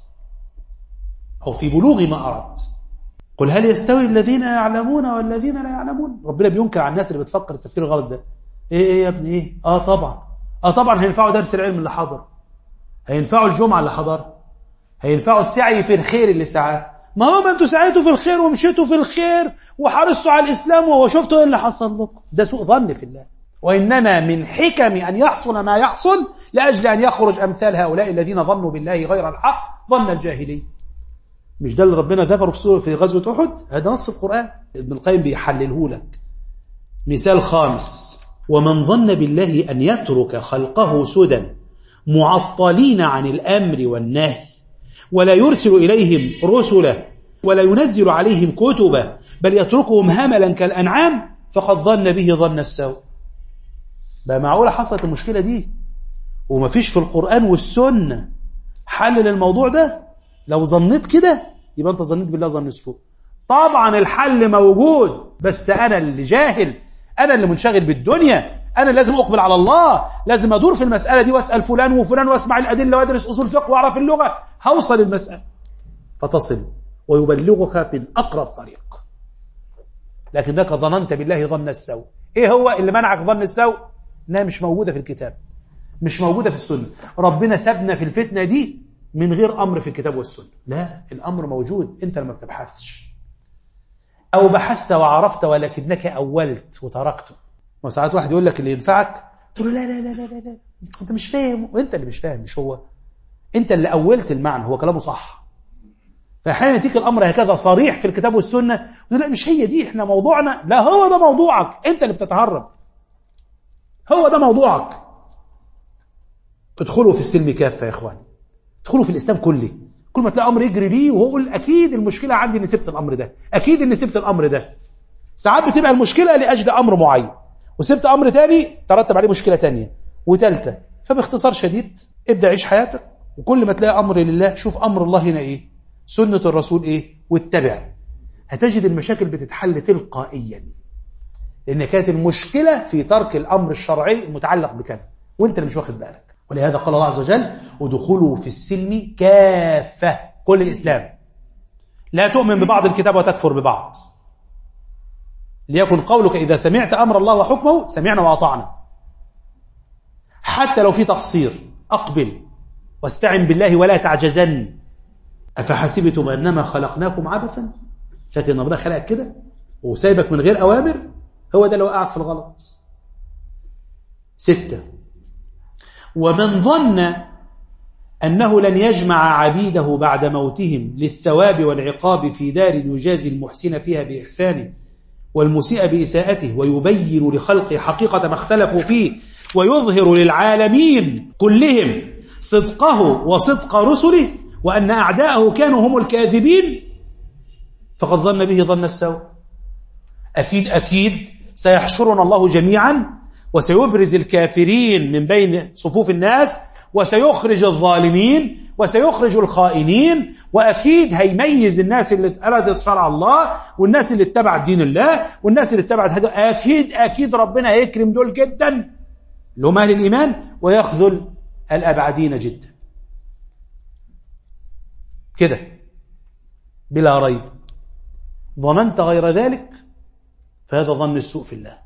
أو في بلوغ ما أردت. قل هل يستوي الذين يعلمون والذين لا يعلمون؟ ربنا بينكر على الناس اللي بتفكر التفكير الغلط ده. ايه ايه يا ابني ايه؟ اه طبعا اه طبعا هينفعوا درس العلم اللي حضر، هينفعوا الجمعة اللي حضر، هينفعوا السعي في الخير اللي سعاه. ما هو ما انتوا سعيتوا في الخير ومشيتوا في الخير وحرصتوا على الإسلام وشفتوا ايه اللي حصل لكم. ده سوء ظن في الله. وإنما من حكم أن يحصل ما يحصل لأجل أن يخرج أمثال هؤلاء الذين ظنوا بالله غير الحق ظن الجاهلي. مش ده اللي ربنا ذكره في سورة في غزوة أحد؟ هذا نص القرآن، ابن القيم بيحلله لك. مثال خامس، ومن ظن بالله أن يترك خلقه سدى معطلين عن الأمر والنهي ولا يرسل إليهم رسله ولا ينزل عليهم كتبه بل يتركهم هملا كالأنعام فقد ظن به ظن السوء. بقى معقولة حصلت المشكلة دي وما فيش في القرآن والسنة حل للموضوع ده؟ لو ظنيت كده يبقى أنت ظنيت بالله ظن السوء. طبعا الحل موجود، بس أنا اللي جاهل، أنا اللي منشغل بالدنيا، أنا لازم أقبل على الله، لازم أدور في المسألة دي وأسأل فلان وفلان وأسمع الأدلة وأدرس أصول فقه وأعرف اللغة، هوصل المسألة فتصل ويبلغك من أقرب طريق. لكنك ظننت بالله ظن السوء. إيه هو اللي منعك ظن السوء؟ إنها مش موجودة في الكتاب، مش موجودة في السنة. ربنا سابنا في الفتنة دي من غير أمر في الكتاب والسنة. لا، الأمر موجود، أنت لما بتبحثش أو بحثت وعرفت ولكنك أولت وتركته. وساعات واحد يقول لك اللي ينفعك تقول له لا لا لا لا لا, لا. أنت مش فاهم، وأنت اللي مش فاهم مش هو. أنت اللي أولت المعنى، هو كلامه صح. فأحيانا يأتيك الأمر هكذا صريح في الكتاب والسنة لا مش هي دي إحنا موضوعنا، لا هو ده موضوعك، أنت اللي بتتهرب، هو ده موضوعك. ادخلوا في السلم كافة يا إخواني، ادخلوا في الإسلام كله. كل ما تلاقي أمر يجري ليه وهو يقول أكيد المشكلة عندي إني سبت الأمر ده، أكيد إني سبت الأمر ده. ساعات بتبقى المشكلة لأجل أمر معين وسبت أمر تاني ترتب عليه مشكلة تانية وتالتة. فباختصار شديد ابدأ عيش حياتك، وكل ما تلاقي أمر لله شوف أمر الله هنا إيه، سنة الرسول إيه، واتبع. هتجد المشاكل بتتحل تلقائيا. لأن كانت المشكلة في ترك الأمر الشرعي المتعلق بكذا وانت اللي مش واخد بالك. ولهذا قال الله عز وجل ادخلوا في السلم كافة، كل الإسلام، لا تؤمن ببعض الكتاب وتكفر ببعض. ليكن قولك إذا سمعت أمر الله وحكمه سمعنا وأطعنا، حتى لو في تقصير أقبل واستعن بالله ولا تعجزن. أفحسبتم أنما خلقناكم عبثا، فاكر ان ربنا خلقك كده وسايبك من غير أوامر؟ هو ده اللي وقعك في الغلط. ستة، ومن ظن أنه لن يجمع عبيده بعد موتهم للثواب والعقاب في دار يجازي المحسن فيها بإحسانه والمسيء بإساءته ويبين لخلقه حقيقة ما اختلفوا فيه ويظهر للعالمين كلهم صدقه وصدق رسله وأن أعداءه كانوا هم الكاذبين، فقد ظن به ظن السوء. أكيد أكيد سيحشرنا الله جميعا وسيبرز الكافرين من بين صفوف الناس وسيخرج الظالمين وسيخرج الخائنين، وأكيد هيميز الناس اللي أرادت شرع الله والناس اللي اتبعت دين الله والناس اللي اتبعت هدى. أكيد أكيد ربنا هيكرم دول جدا اللي هم أهل الإيمان ويخذل الأبعدين جدا كده بلا ريب. ظننت غير ذلك فهذا ظن السوء في الله.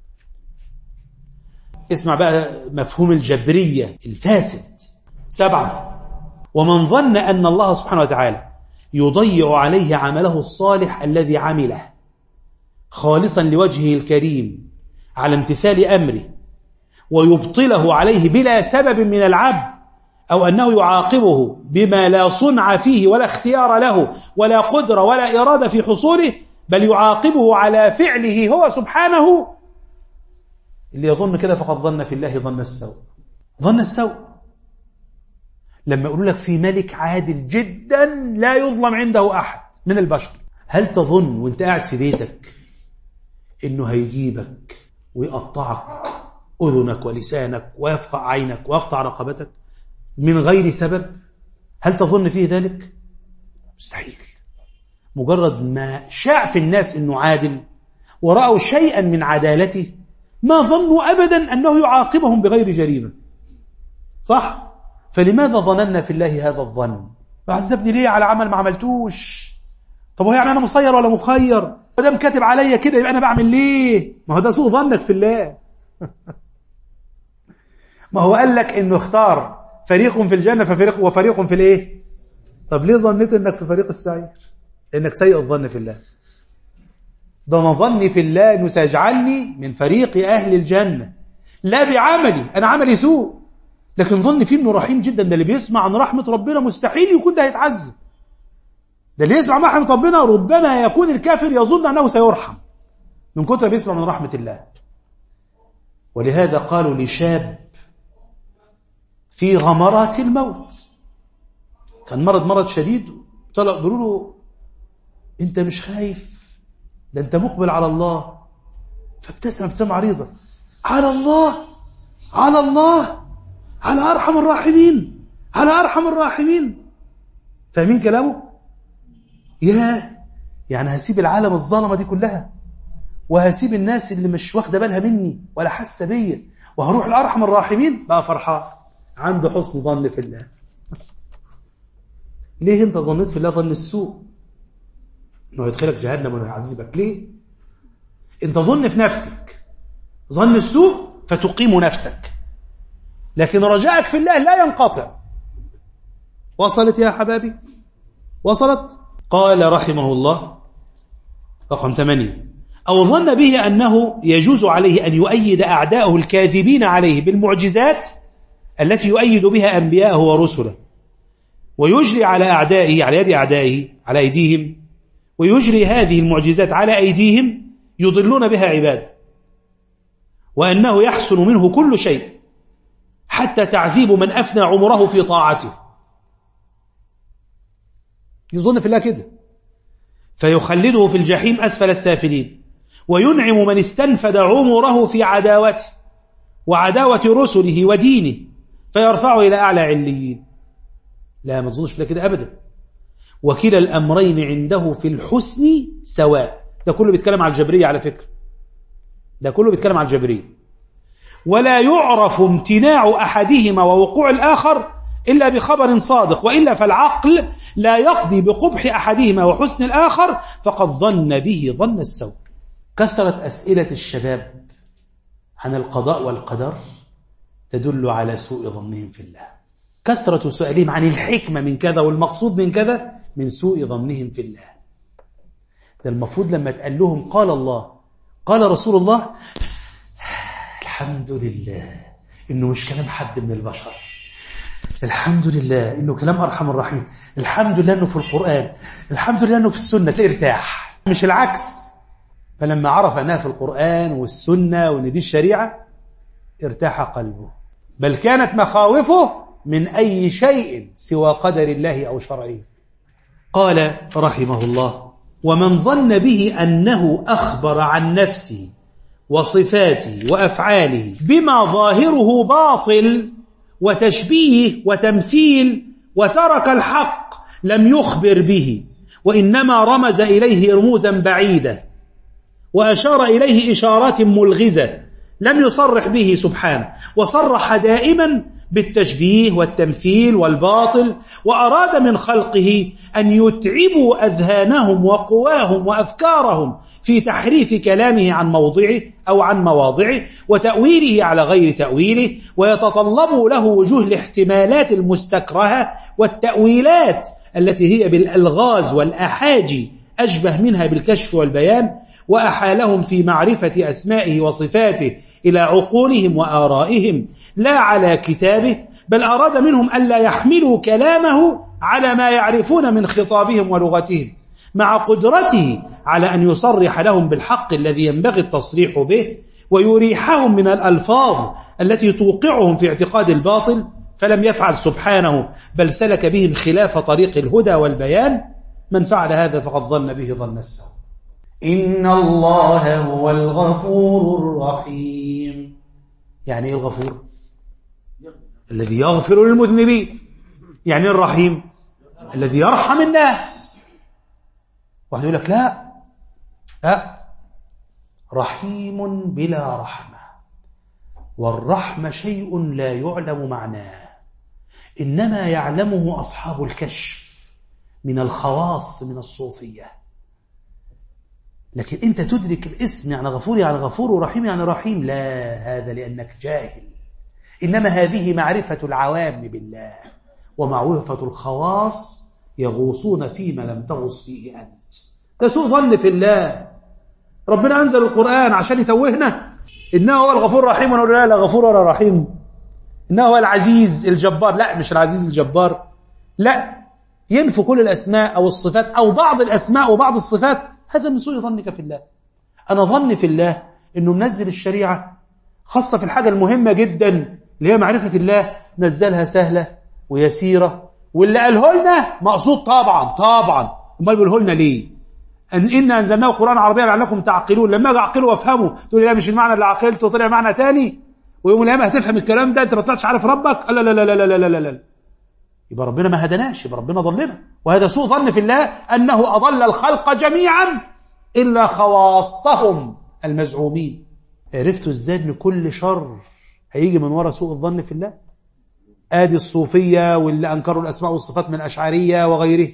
اسمع بقى مفهوم الجبرية الفاسد. سبعة، ومن ظن أن الله سبحانه وتعالى يضيع عليه عمله الصالح الذي عمله خالصا لوجهه الكريم على امتثال أمره ويبطله عليه بلا سبب من العبد، أو أنه يعاقبه بما لا صنع فيه ولا اختيار له ولا قدرة ولا إرادة في حصوله، بل يعاقبه على فعله هو سبحانه، اللي يظن كده فقد ظن في الله ظن السوء. ظن السوء لما يقولوا لك في ملك عادل جدا لا يظلم عنده أحد من البشر، هل تظن وانت قاعد في بيتك إنه هيجيبك ويقطعك أذنك ولسانك ويفقع عينك ويقطع رقبتك من غير سبب؟ هل تظن فيه ذلك؟ مستحيل. مجرد ما شاع في الناس إنه عادل ورأوا شيئا من عدالته ما ظنوا أبدا أنه يعاقبهم بغير جريمة. صح؟ فلماذا ظننا في الله هذا الظن؟ وعذبني ليه على عمل ما عملتوش؟ طب هو يعني أنا مسير ولا مخير؟ ودام كاتب عليا كده يبقى أنا بعمل ليه؟ ما هو ده سوء ظنك في الله. ما هو قال لك إنه اختار فريق في الجنة ففريق وفريق في الإيه؟ طب ليه ظنيت إنك في فريق السعير؟ لأنك سيء الظن في الله. ده أنا ظني في الله إنه سيجعلني من فريق أهل الجنة، لا بعملي، أنا عملي سوء، لكن ظني فيه إنه رحيم جدا. ده اللي بيسمع عن رحمة ربنا مستحيل يكون ده هيتعذب. ده اللي يسمع عن رحمة ربنا ربما يكون الكافر يظن أنه سيرحم من كتر بيسمع من رحمة الله. ولهذا قالوا لشاب في غمرات الموت، كان مرض مرض شديد، طلعوا قالوا له أنت مش خايف؟ ده أنت مقبل على الله. فابتسم ابتسامة عريضة، على الله على الله على أرحم الراحمين على أرحم الراحمين. فاهمين كلامه؟ ياه، يعني هسيب العالم الظلمة دي كلها وهسيب الناس اللي مش واخدة بالها مني ولا حاسة بيا وهروح لأرحم الراحمين؟ بقى فرحان، عنده حسن ظن في الله. ليه انت ظنيت في الله ظن السوء؟ انه يدخلك جهنم ويعذبك. ليه؟ انت ظن في نفسك ظن السوء فتقيم نفسك، لكن رجائك في الله لا ينقطع. وصلت يا حبابي؟ وصلت؟ قال رحمه الله رقم ثمانية، أو ظن به أنه يجوز عليه أن يؤيد أعداءه الكاذبين عليه بالمعجزات التي يؤيد بها أنبياءه ورسله، ويجري على أعدائه على يد أعدائه على أيديهم، ويجري هذه المعجزات على أيديهم يضلون بها عباده، وأنه يحسن منه كل شيء حتى تعذيب من أفنى عمره في طاعته. يظن في الله كده، فيخلده في الجحيم أسفل السافلين، وينعم من استنفد عمره في عداوته وعداوة رسله ودينه فيرفعه إلى أعلى عليين. لا، ما تظنش في الله كده أبدا. وكلا الأمرين عنده في الحسن سواء. ده كله بيتكلم على الجبرية على فكرة. ده كله بيتكلم عن الجبرية. ولا يعرف امتناع أحدهما ووقوع الآخر إلا بخبر صادق، وإلا فالعقل لا يقضي بقبح أحدهما وحسن الآخر، فقد ظن به ظن السوء. كثرة أسئلة الشباب عن القضاء والقدر تدل على سوء ظنهم في الله. كثرة سؤالهم عن الحكمة من كذا والمقصود من كذا من سوء ظنهم في الله. ده المفروض لما تقال لهم قال الله قال رسول الله، الحمد لله إنه مش كلام حد من البشر، الحمد لله إنه كلام أرحم الراحمين، الحمد لله إنه في القرآن، الحمد لله إنه في السنة، تلاقي ارتاح، مش العكس. فلما عرف أنها في القرآن والسنة وإن دي الشريعة ارتاح قلبه، بل كانت مخاوفه من أي شيء سوى قدر الله أو شرعه. قال رحمه الله: ومن ظن به أنه أخبر عن نفسه وصفاته وأفعاله بما ظاهره باطل وتشبيه وتمثيل وترك الحق لم يخبر به، وإنما رمز إليه رموزا بعيدة وأشار إليه إشارات ملغزة لم يصرح به سبحانه، وصرح دائما بالتشبيه والتمثيل والباطل، وأراد من خلقه أن يتعبوا أذهانهم وقواهم وأفكارهم في تحريف كلامه عن موضعه أو عن مواضعه وتأويله على غير تأويله، ويتطلبوا له وجوه الاحتمالات المستكرهة والتأويلات التي هي بالألغاز والأحاجي أشبه منها بالكشف والبيان، وأحالهم في معرفة أسمائه وصفاته إلى عقولهم وآرائهم لا على كتابه، بل أراد منهم ألا يحملوا كلامه على ما يعرفون من خطابهم ولغتهم، مع قدرته على أن يصرح لهم بالحق الذي ينبغي التصريح به، ويريحهم من الألفاظ التي توقعهم في اعتقاد الباطل، فلم يفعل سبحانه بل سلك بهم خلاف طريق الهدى والبيان. من فعل هذا فقد ظن به ظن السوء. إن الله هو الغفور الرحيم. يعني إيه الغفور؟ الذي يغفر للمذنبين. يعني الرحيم الذي يرحم الناس. واحد يقول لك لا أه رحيم بلا رحمة، والرحمة شيء لا يعلم معناه، إنما يعلمه أصحاب الكشف من الخواص من الصوفية. لكن أنت تدرك الاسم يعني غفور يعني غفور، ورحيم يعني رحيم، لا، هذا لأنك جاهل. إنما هذه معرفة العوام بالله، ومعرفة الخواص يغوصون فيما لم تغوص فيه أنت. ده سوء ظن في الله. ربنا أنزل القرآن عشان يتوهنا. إنه هو الغفور الرحيم، ونقول لا لا غفور ولا رحيم. إنه هو العزيز الجبار، لا مش العزيز الجبار، لا، ينفي كل الأسماء أو الصفات أو بعض الأسماء وبعض الصفات. هذا من سوء ظنك في الله. أنا ظن في الله إنه منزل الشريعة خاصة في الحاجة المهمة جدا اللي هي معرفة الله، نزلها سهلة ويسيرة، واللي قاله لنا مقصود طبعا طبعا. امال بيقوله لنا ليه؟ أن إن أنزلناه قرآن عربيا لعلكم تعقلون. لما أجي أعقله وأفهمه تقول لي لا مش المعنى اللي عقلته، طلع معنى تاني، ويوم القيامة هتفهم الكلام ده أنت ما طلعتش عارف ربك. لا لا لا لا لا لا لا لا، يبقى ربنا ما هدناش، يبقى ربنا ضلنا. وهذا سوء ظن في الله، أنه أضل الخلق جميعا إلا خواصهم المزعومين. عرفتوا إزاي أن كل شر هيجي من وراء سوء الظن في الله؟ آدي الصوفية واللي أنكروا الأسماء والصفات من الأشعرية وغيره.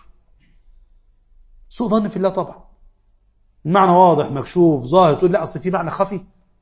سوء ظن في الله طبعا، المعنى واضح مكشوف ظاهر، تقول لا أصل في معنى خفي.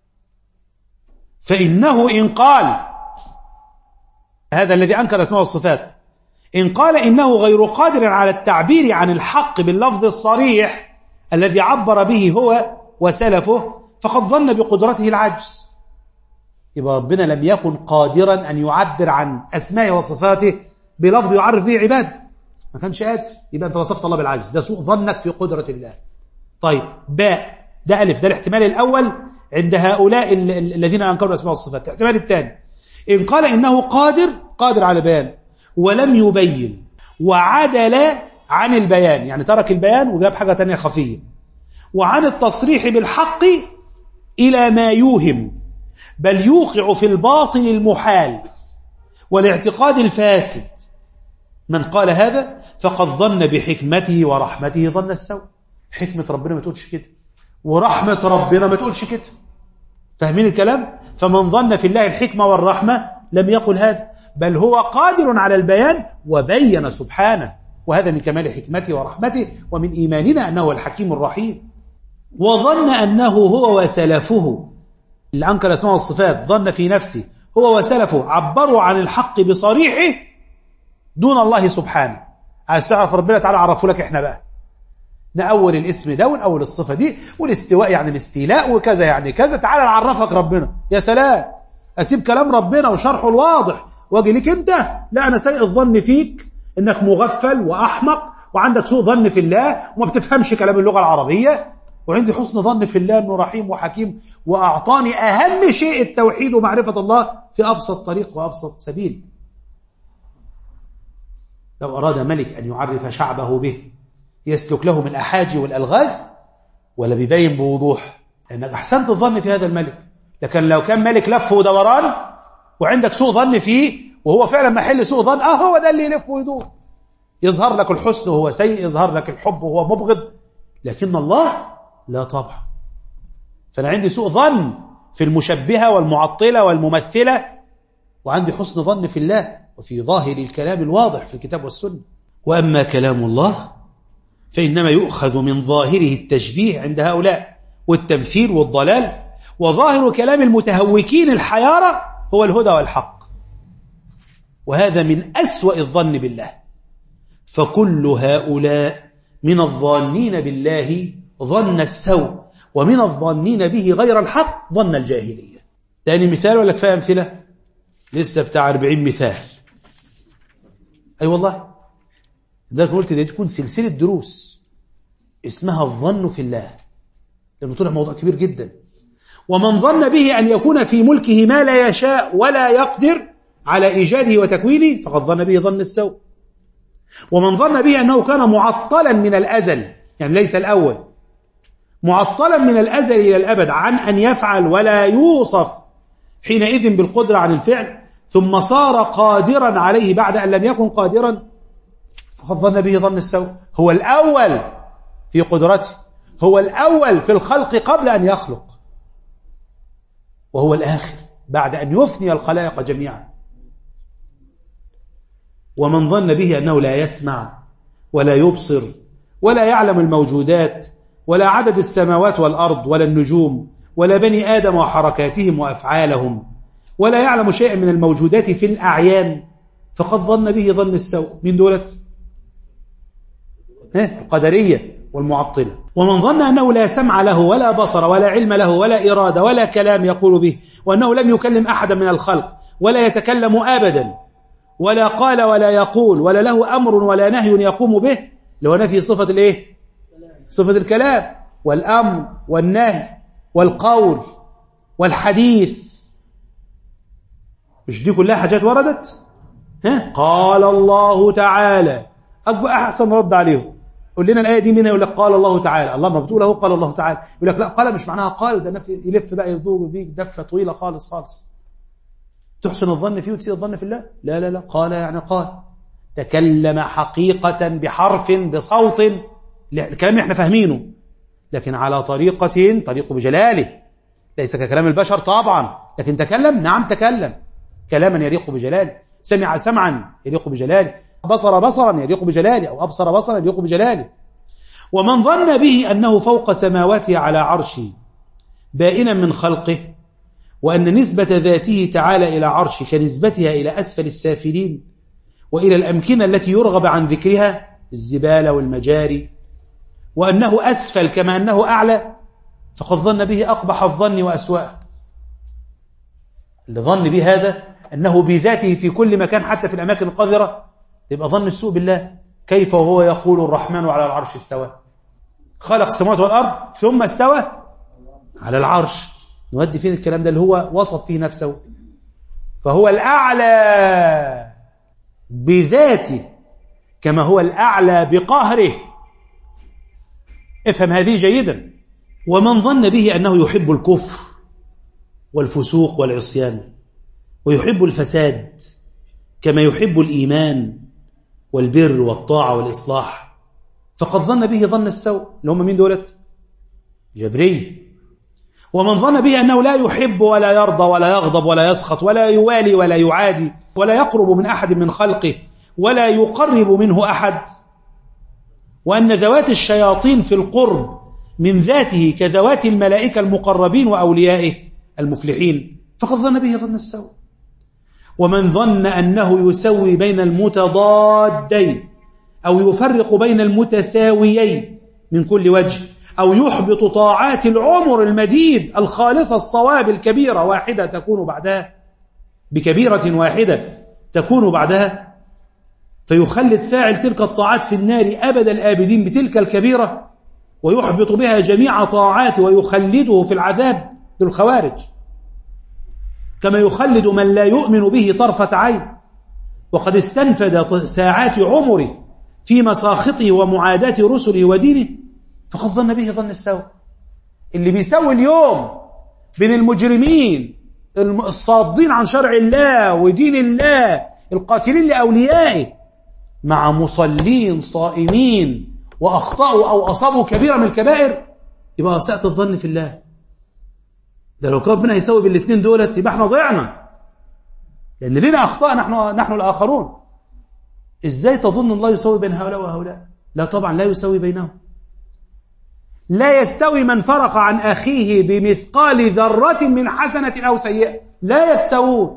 فإنه إن قال هذا الذي أنكر الأسماء والصفات، إن قال إنه غير قادر على التعبير عن الحق باللفظ الصريح الذي عبر به هو وسلفه، فقد ظن بقدرته العجز. يبقى ربنا لم يكن قادرا أن يعبر عن أسمائه وصفاته بلفظ يعرف به عباده، ما كانش قادر، يبقى أنت وصفت الله بالعجز. ده سوء ظنك في قدرة الله. طيب باء، ده ألف، ده الاحتمال الأول عند هؤلاء الذين أنكروا الأسماء والصفات. الاحتمال الثاني إن قال إنه قادر قادر على بيان ولم يبين وعدل عن البيان، يعني ترك البيان وجاب حاجة تانية خفية، وعن التصريح بالحق إلى ما يوهم، بل يوقع في الباطل المحال والاعتقاد الفاسد. من قال هذا فقد ظن بحكمته ورحمته ظن السوء. حكمة ربنا ما تقولش كده، ورحمة ربنا ما تقولش كده. فاهمين الكلام؟ فمن ظن في الله الحكمة والرحمة لم يقل هذا، بل هو قادر على البيان وبين سبحانه، وهذا من كمال حكمته ورحمته ومن إيماننا أنه الحكيم الرحيم. وظن أنه هو وسلفه اللي أنكر الأسماء والصفات، ظن في نفسه هو وسلفه عبروا عن الحق بصريحه دون الله سبحانه. عايز تعرف ربنا تعالى عرفوا لك احنا بقى، نأول الاسم ده ونأول الصفة دي، والاستواء يعني الاستيلاء وكذا يعني كذا، تعالى نعرفك ربنا. يا سلام، أسيب كلام ربنا وشرحه الواضح واجي لك انت؟ لا، أنا سيء الظن فيك انك مغفل وأحمق وعندك سوء ظن في الله وما بتفهمش كلام اللغة العربية، وعندي حسن ظن في الله انه رحيم وحكيم وأعطاني أهم شيء التوحيد ومعرفة الله في أبسط طريق وأبسط سبيل. لو أراد ملك أن يعرف شعبه به يسلك لهم الأحاجي والألغاز ولا بيبين بوضوح؟ لأنك أحسنت الظن في هذا الملك. لكن لو كان ملك لف ودوران وعندك سوء ظن فيه وهو فعلا محل سوء ظن، اه هو ده اللي يلف ويدور، يظهر لك الحسن وهو سيء، يظهر لك الحب وهو مبغض، لكن الله لا طبعا. فأنا عندي سوء ظن في المشبهة والمعطلة والممثلة، وعندي حسن ظن في الله وفي ظاهر الكلام الواضح في الكتاب والسنة. وأما كلام الله فإنما يؤخذ من ظاهره التشبيه عند هؤلاء والتمثيل والضلال، وظاهر كلام المتهوكين الحيارى هو الهدى والحق، وهذا من أسوأ الظن بالله. فكل هؤلاء من الظانين بالله ظن السوء، ومن الظانين به غير الحق ظن الجاهلية. تاني مثال ولا كفاية أمثلة؟ لسه بتاع أربعين مثال. أي أيوة والله، ده قلت دي تكون سلسلة دروس اسمها الظن في الله، لأنه طلع موضوع كبير جدا. ومن ظن به أن يكون في ملكه ما لا يشاء ولا يقدر على إيجاده وتكوينه فقد ظن به ظن السوء. ومن ظن به أنه كان معطلا من الأزل، يعني ليس الأول، معطلا من الأزل إلى الأبد عن أن يفعل ولا يوصف حينئذ بالقدرة عن الفعل، ثم صار قادرا عليه بعد أن لم يكن قادرا، فقد ظن به ظن السوء. هو الأول في قدرته، هو الأول في الخلق قبل أن يخلق، وهو الآخر بعد أن يفني الخلائق جميعا. ومن ظن به أنه لا يسمع ولا يبصر ولا يعلم الموجودات ولا عدد السماوات والأرض ولا النجوم ولا بني آدم وحركاتهم وأفعالهم ولا يعلم شيئا من الموجودات في الأعيان، فقد ظن به ظن السوء. من دولت القدرية والمعطلة. ومن ظن أنه لا سمع له ولا بصر ولا علم له ولا إرادة ولا كلام يقول به، وأنه لم يكلم أحدا من الخلق ولا يتكلم أبدا ولا قال ولا يقول ولا له أمر ولا نهي يقوم به، لو نفي صفة الإيه؟ صفة الكلام والأمر والنهي والقول والحديث. مش دي كلها حاجات وردت؟ ها؟ قال الله تعالى، أقوى أحسن رد عليهم. قل لنا الآية دي منها، يقول لك قال الله تعالى. الله ما بتقول اهو قال الله تعالى، يقول لك لا، قال مش معناها قال، ده نفي، يلف بقى يدور بيك دفة طويلة خالص خالص. تحسن الظن فيه وتسيء الظن في الله؟ لا لا لا، قال يعني قال، تكلم حقيقة بحرف بصوت، الكلام اللي احنا فاهمينه، لكن على طريقة طريقه بجلاله، ليس ككلام البشر طبعا، لكن تكلم، نعم تكلم كلاما يليق بجلاله، سمع سمعا يليق بجلاله، بصر بصرا يليق بجلاله، أو أبصر بصرا يليق بجلاله. ومن ظن به أنه فوق سماواته على عرشه بائنا من خلقه، وأن نسبة ذاته تعالى إلى عرشه كنسبتها إلى أسفل السافلين وإلى الأمكنة التي يرغب عن ذكرها، الزبالة والمجاري، وأنه أسفل كما أنه أعلى، فقد ظن به أقبح الظن وأسوأه. اللي ظن به هذا أنه بذاته في كل مكان حتى في الأماكن القذرة، يبقى ظن السوء بالله. كيف وهو يقول الرحمن على العرش استوى، خلق السماوات والأرض ثم استوى على العرش، نودي فين الكلام ده اللي هو وصف فيه نفسه؟ فهو الأعلى بذاته كما هو الأعلى بقهره. افهم هذه جيدا. ومن ظن به أنه يحب الكفر والفسوق والعصيان ويحب الفساد كما يحب الإيمان والبر والطاعة والإصلاح، فقد ظن به ظن السوء، اللي هم مين دولت؟ جبري. ومن ظن به أنه لا يحب ولا يرضى ولا يغضب ولا يسخط ولا يوالي ولا يعادي ولا يقرب من أحد من خلقه ولا يقرب منه أحد، وأن ذوات الشياطين في القرب من ذاته كذوات الملائكة المقربين وأوليائه المفلحين، فقد ظن به ظن السوء. ومن ظن أنه يسوي بين المتضادين أو يفرق بين المتساويين من كل وجه أو يحبط طاعات العمر المديد الخالصة الصواب الكبيرة واحدة تكون بعدها بكبيرة واحدة تكون بعدها، فيخلد فاعل تلك الطاعات في النار أبد الآبدين بتلك الكبيرة ويحبط بها جميع طاعاته ويخلده في العذاب للخوارج، كما يخلد من لا يؤمن به طرفة عين وقد استنفد ساعات عمره في مساخطه ومعاداة رسله ودينه، فقد ظن به ظن السوء. اللي بيسوي اليوم بين المجرمين الصادين عن شرع الله ودين الله القاتلين لأوليائه مع مصلين صائمين وأخطأوا أو أصابوا كبيرة من الكبائر، يبقى ساءت الظن في الله. ده لو كان ربنا يسوي بالاثنين دولت يبقى احنا ضيعنا، لأن لنا أخطاء نحن نحن الآخرون. إزاي تظن الله يسوي بين هؤلاء وهؤلاء؟ لا طبعا لا يسوي بينهم. لا يستوي من فرق عن أخيه بمثقال ذرة من حسنة أو سيئة، لا يستوون.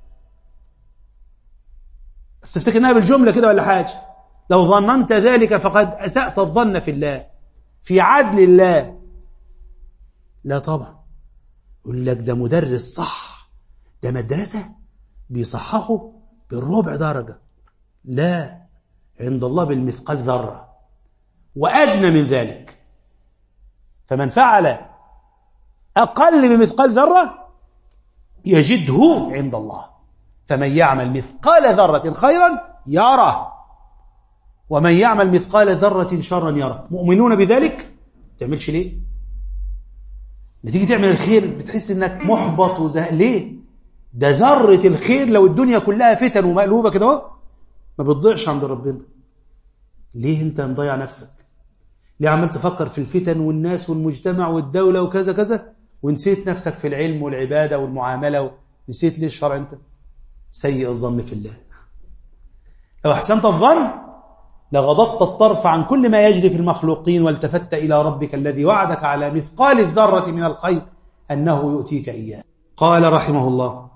بس تفتكر انها بالجملة كده ولا حاجة؟ لو ظننت ذلك فقد أسأت الظن في الله في عدل الله. لا طبعا. يقول لك ده مدرس صح، ده مدرسة بيصححه بالربع درجة. لا، عند الله بالمثقال ذرة وأدنى من ذلك. فمن فعل أقل بمثقال ذرة يجده عند الله. فمن يعمل مثقال ذرة خيرا يرى ومن يعمل مثقال ذرة شرا يرى. مؤمنون بذلك؟ تعملش ليه؟ بتيجي تعمل الخير بتحس انك محبط وزهق. ليه؟ ده ذرة الخير لو الدنيا كلها فتن ومقلوبة كده ما بتضيعش عند ربنا. ليه انت مضيع نفسك؟ ليه عمال تفكر في الفتن والناس والمجتمع والدولة وكذا كذا ونسيت نفسك في العلم والعبادة والمعاملة؟ ونسيت ليه الشرع؟ انت سيء الظن في الله. لو احسنت الظن لغضضت الطرف عن كل ما يجري في المخلوقين والتفت إلى ربك الذي وعدك على مثقال الذرة من الخير أنه يؤتيك إياه. قال رحمه الله: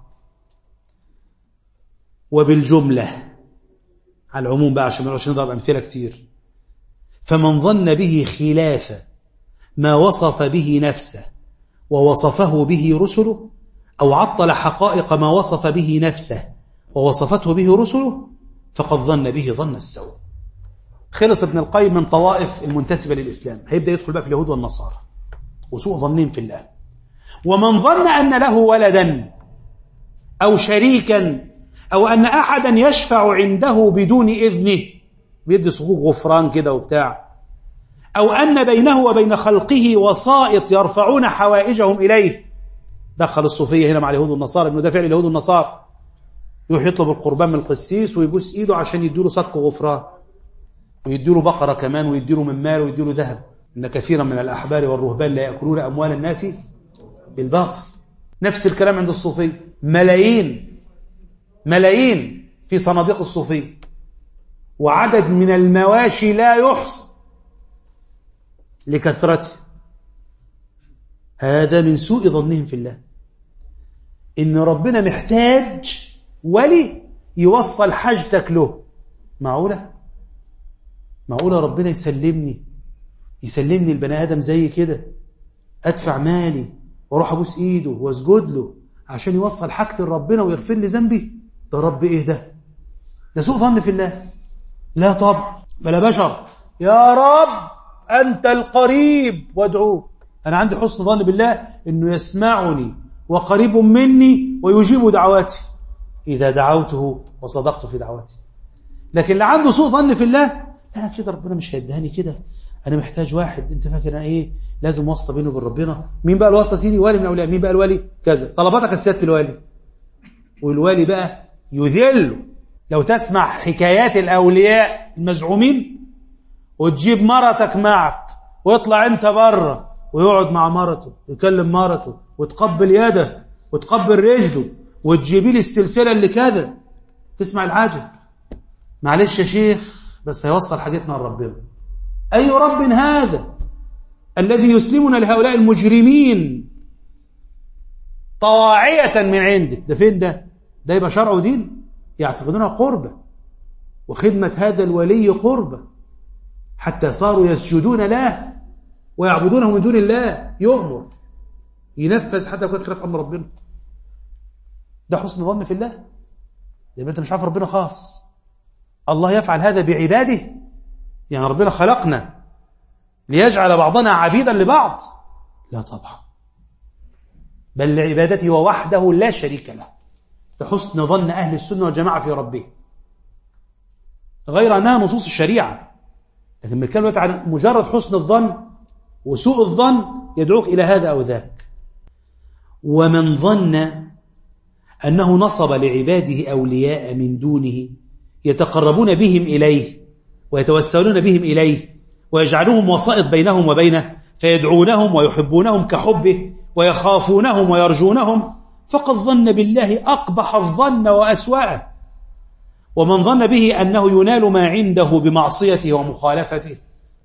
وبالجملة، على العموم بقى عشان نضرب أمثلة كتير، فمن ظن به خلاف ما وصف به نفسه ووصفه به رسله أو عطل حقائق ما وصف به نفسه ووصفته به رسله فقد ظن به ظن السوء. خلص ابن القيم من طوائف المنتسبة للإسلام، هيبدأ يدخل بقى في اليهود والنصارى وسوء ظنين في الله. ومن ظن أن له ولدا أو شريكا أو أن أحدا يشفع عنده بدون إذنه، بيدي صكوك غفران كده وبتاع، أو أن بينه وبين خلقه وسائط يرفعون حوائجهم إليه. دخل الصوفية هنا مع اليهود والنصارى، إنه ده فعل اليهود والنصارى، يروح يطلب القربان من القسيس ويبوس إيده عشان يديله صك غفران ويديله بقرة كمان ويديله من مال ويديله ذهب. إن كثيرا من الأحبار والرهبان لا يأكلون أموال الناس بالباطل. نفس الكلام عند الصوفية، ملايين ملايين في صناديق الصوفية وعدد من المواشي لا يحصى لكثرته. هذا من سوء ظنهم في الله، إن ربنا محتاج ولي يوصل حاجتك له. معقولة؟ معقولة ربنا يسلمني يسلمني البني آدم زي كده أدفع مالي وأروح أبوس إيده وأسجد له عشان يوصل حاجتي لربنا ويغفر لي ذنبي؟ ده رب إيه ده؟ ده سوء ظن في الله. لا طبعا، بلا بشر. يا رب أنت القريب وادعوه. أنا عندي حسن ظن بالله إنه يسمعني وقريب مني ويجيب دعواتي إذا دعوته وصدقت في دعواتي. لكن اللي عنده سوء ظن في الله، لا كده ربنا مش هيدهني كده، أنا محتاج واحد. أنت فاكر أنا إيه؟ لازم واسطة بينه وبين ربنا. مين بقى الواسطة سيدي؟ والي من أولياء. مين بقى الولي؟ كذا. طلباتك السيادة الوالي، والوالي بقى يذل. لو تسمع حكايات الأولياء المزعومين وتجيب مرتك معك ويطلع أنت بره ويقعد مع مرته يكلم مرته وتقبل يده وتقبل رجله وتجيبي لي السلسلة اللي كذا، تسمع العجب. معلش يا شيخ بس هيوصل حاجتنا لربنا. أي رب هذا الذي يسلمنا لهؤلاء المجرمين طواعية من عندك؟ ده فين ده؟ ده يبقى شرع ودين؟ يعتقدونها قربة، وخدمة هذا الولي قربة، حتى صاروا يسجدون له ويعبدونه من دون الله. يؤمر ينفذ حتى يكون خلاف أمر ربنا. ده حسن ظن في الله. يبقى أنت مش عارف ربنا خالص. الله يفعل هذا بعباده؟ يعني ربنا خلقنا ليجعل بعضنا عبيدا لبعض؟ لا طبعا، بل لعبادته وحده لا شريك له. ده حسن ظن أهل السنة والجماعة في ربه، غير أنها نصوص الشريعة. لكن بنتكلم عن مجرد حسن الظن، وسوء الظن يدعوك إلى هذا أو ذاك. ومن ظن أنه نصب لعباده أولياء من دونه يتقربون بهم إليه ويتوسلون بهم إليه ويجعلهم وسائط بينهم وبينه، فيدعونهم ويحبونهم كحبه ويخافونهم ويرجونهم، فقد ظن بالله أقبح الظن وأسوأه. ومن ظن به أنه ينال ما عنده بمعصيته ومخالفته،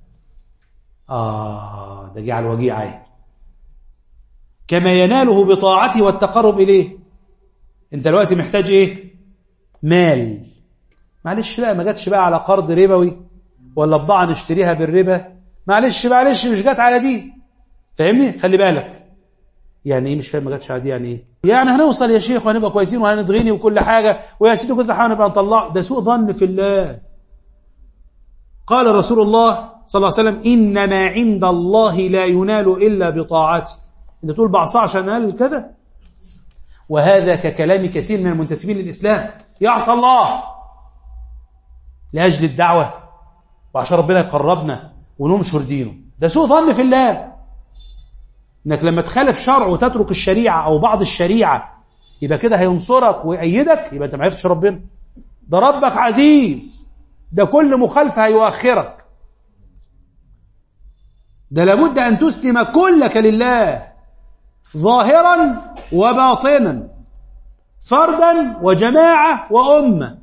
آه ده جعل وجيعه، كما يناله بطاعته والتقرب إليه. أنت دلوقتي محتاج إيه؟ مال. معلش بقى، ما جاتش بقى على قرض ربوي ولا بضاعة نشتريها بالربا، معلش معلش مش جات على دي، فاهمني؟ خلي بالك. يعني ايه مش فاهم ما جاتش على دي؟ يعني ايه؟ يعني هنوصل يا شيخ وهنبقى كويسين وهنتغني وكل حاجة ويا سيدي كذا حاجة نبقى نطلع. ده سوء ظن في الله. قال رسول الله صلى الله عليه وسلم: إنما عند الله لا ينال إلا بطاعته. انت تقول بعصا عشان قال كذا؟ وهذا ككلام كثير من المنتسبين للإسلام، يعصى الله لأجل الدعوة وعشان ربنا يقربنا وننشر دينه. ده سوء ظن في الله. انك لما تخالف شرع وتترك الشريعة او بعض الشريعة يبقى كده هينصرك ويأيدك، يبقى انت ما عرفتش ربنا. ده ربك عزيز، ده كل مخالفة هيؤخرك. ده لابد ان تسلم كلك لله، ظاهرا وباطنا، فردا وجماعة وأمة.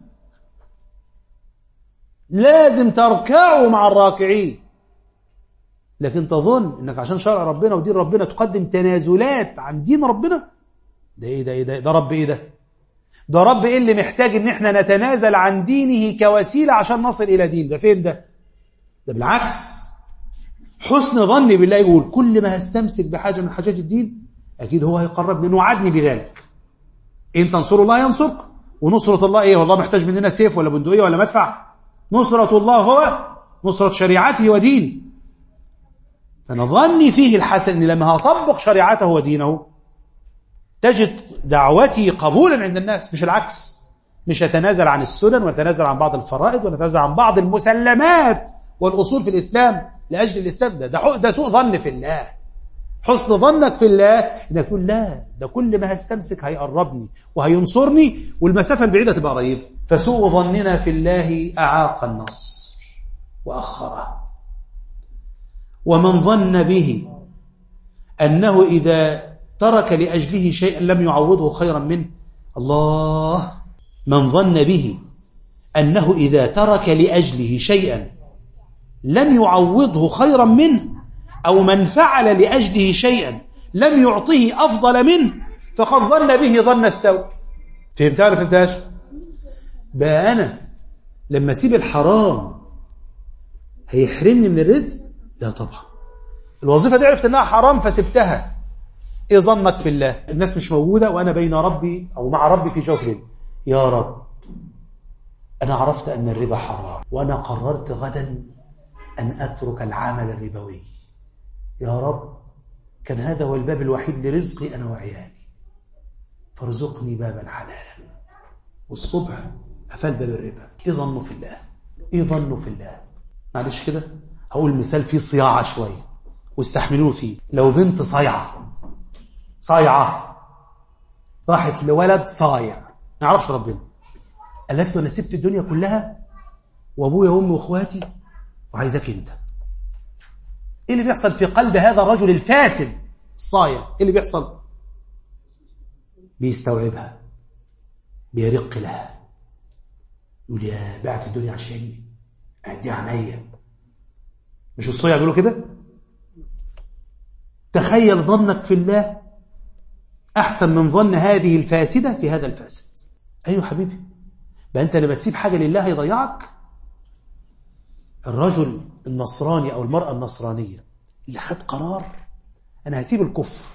لازم تركعوا مع الراكعين. لكن تظن انك عشان شرع ربنا ودين ربنا تقدم تنازلات عن دين ربنا؟ ده ايه ده ايه ده ده رب ايه ده ده رب ايه اللي محتاج ان احنا نتنازل عن دينه كوسيلة عشان نصل الى دين؟ ده فين ده؟ ده بالعكس، حسن ظني بالله يقول كل ما هستمسك بحاجة من حاجات الدين اكيد هو هيقربني، انه وعدني بذلك. ان تنصروا الله ينصرك. ونصرة الله ايه؟ والله محتاج مننا سيف ولا بندقية ولا مدفع؟ نصرة الله هو نصرة شريعته ودينه. فنظني فيه الحسن ان لما هطبق شريعته ودينه تجد دعوتي قبولا عند الناس، مش العكس. مش يتنازل عن السنن ويتنازل عن بعض الفرائض ويتنازل عن بعض المسلمات والأصول في الإسلام لأجل الإسلام. ده ده, ده سوء ظن في الله. حسن ظنك في الله انك تقول لا، ده كل ما هستمسك هيقربني وهينصرني والمسافة البعيدة تبقى قريبة. فسوء ظننا في الله أعاق النصر وأخره. ومن ظن به أنه إذا ترك لأجله شيئا لم يعوضه خيرا منه، الله، من ظن به أنه إذا ترك لأجله شيئا لم يعوضه خيرا منه، أو من فعل لأجله شيئا لم يعطيه أفضل منه، فقد ظن به ظن السوء. فهمتها ولا فهمتهاش؟ بقى أنا لما أسيب الحرام هيحرمني من الرزق؟ لا طبعا. الوظيفة دي عرفت أنها حرام فسبتها. إيه ظنك في الله؟ الناس مش موجودة وأنا بين ربي أو مع ربي في جوف الليل. يا رب أنا عرفت أن الربا حرام وأنا قررت غدا أن أترك العمل الربوي. يا رب كان هذا هو الباب الوحيد لرزقي أنا وعيالي، فارزقني بابا حلالا. والصبح أفل باب الربا. إيه ظنه في الله؟ إيه ظنه في الله؟ معلش كده هقول مثال فيه صياعة شوية واستحملوه فيه. لو بنت صايعة صايعة راحت لولد صايع ما يعرفش ربنا، قالت له أنا سبت الدنيا كلها وأبويا وأمي وأخواتي وعايزاك أنت، ايه اللي بيحصل في قلب هذا الرجل الفاسد الصايع؟ ايه اللي بيحصل؟ بيستوعبها، بيرق لها، يقول يا بعت الدنيا عشاني، اعدي عينيا. مش الصايع بيقولوا كده؟ تخيل ظنك في الله احسن من ظن هذه الفاسده في هذا الفاسد. ايوه حبيبي، بقى انت لما تسيب حاجه لله هيضيعك. الرجل النصراني او المراه النصرانيه اللي خد قرار انا هسيب الكفر،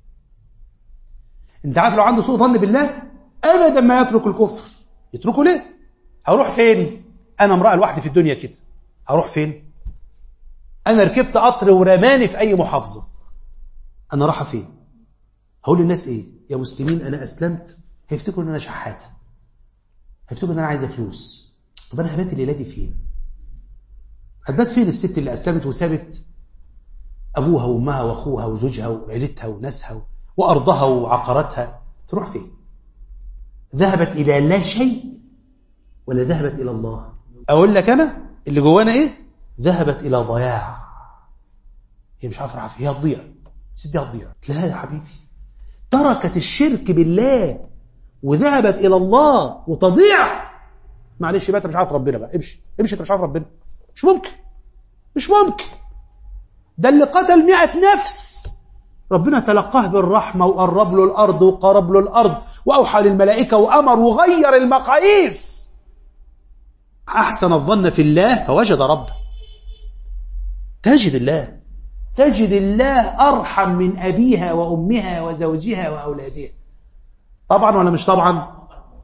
انت عارف لو عنده سوء ظن بالله ابدا ما يترك الكفر. يتركه ليه؟ هروح فين؟ انا امراه لوحدي في الدنيا كده، هروح فين؟ انا ركبت قطر ورماني في اي محافظه، انا رايحه فين؟ هقول للناس ايه؟ يا مسلمين انا اسلمت، هيفتكروا ان انا شحاته، هيفتكروا ان انا عايزه فلوس. طب انا هبات الليله دي فين؟ هتبات فين الست اللي اسلمت وسابت ابوها وامها واخوها وزوجها وعيلتها وناسها وارضها وعقاراتها؟ تروح فين؟ ذهبت الى لا شيء ولا ذهبت الى الله؟ اقول لك انا اللي جوانا ايه؟ ذهبت الى ضياع. هي مش عارفه رايحه فين، هي هتضيع، الست دي هتضيع. لا يا حبيبي، تركت الشرك بالله وذهبت الى الله وتضيع. معلش بقى انت مش عارف ربنا، بقى امشي امشي، انت مش عارف ربنا. مش ممكن، مش ممكن. ده اللي قتل مئة نفس ربنا تلقاه بالرحمة وقرب له الأرض وقرب له الأرض وأوحى للملائكة وأمر وغير المقاييس. أحسن الظن في الله فوجد ربه. تجد الله، تجد الله أرحم من أبيها وأمها وزوجها وأولادها. طبعا ولا مش طبعا؟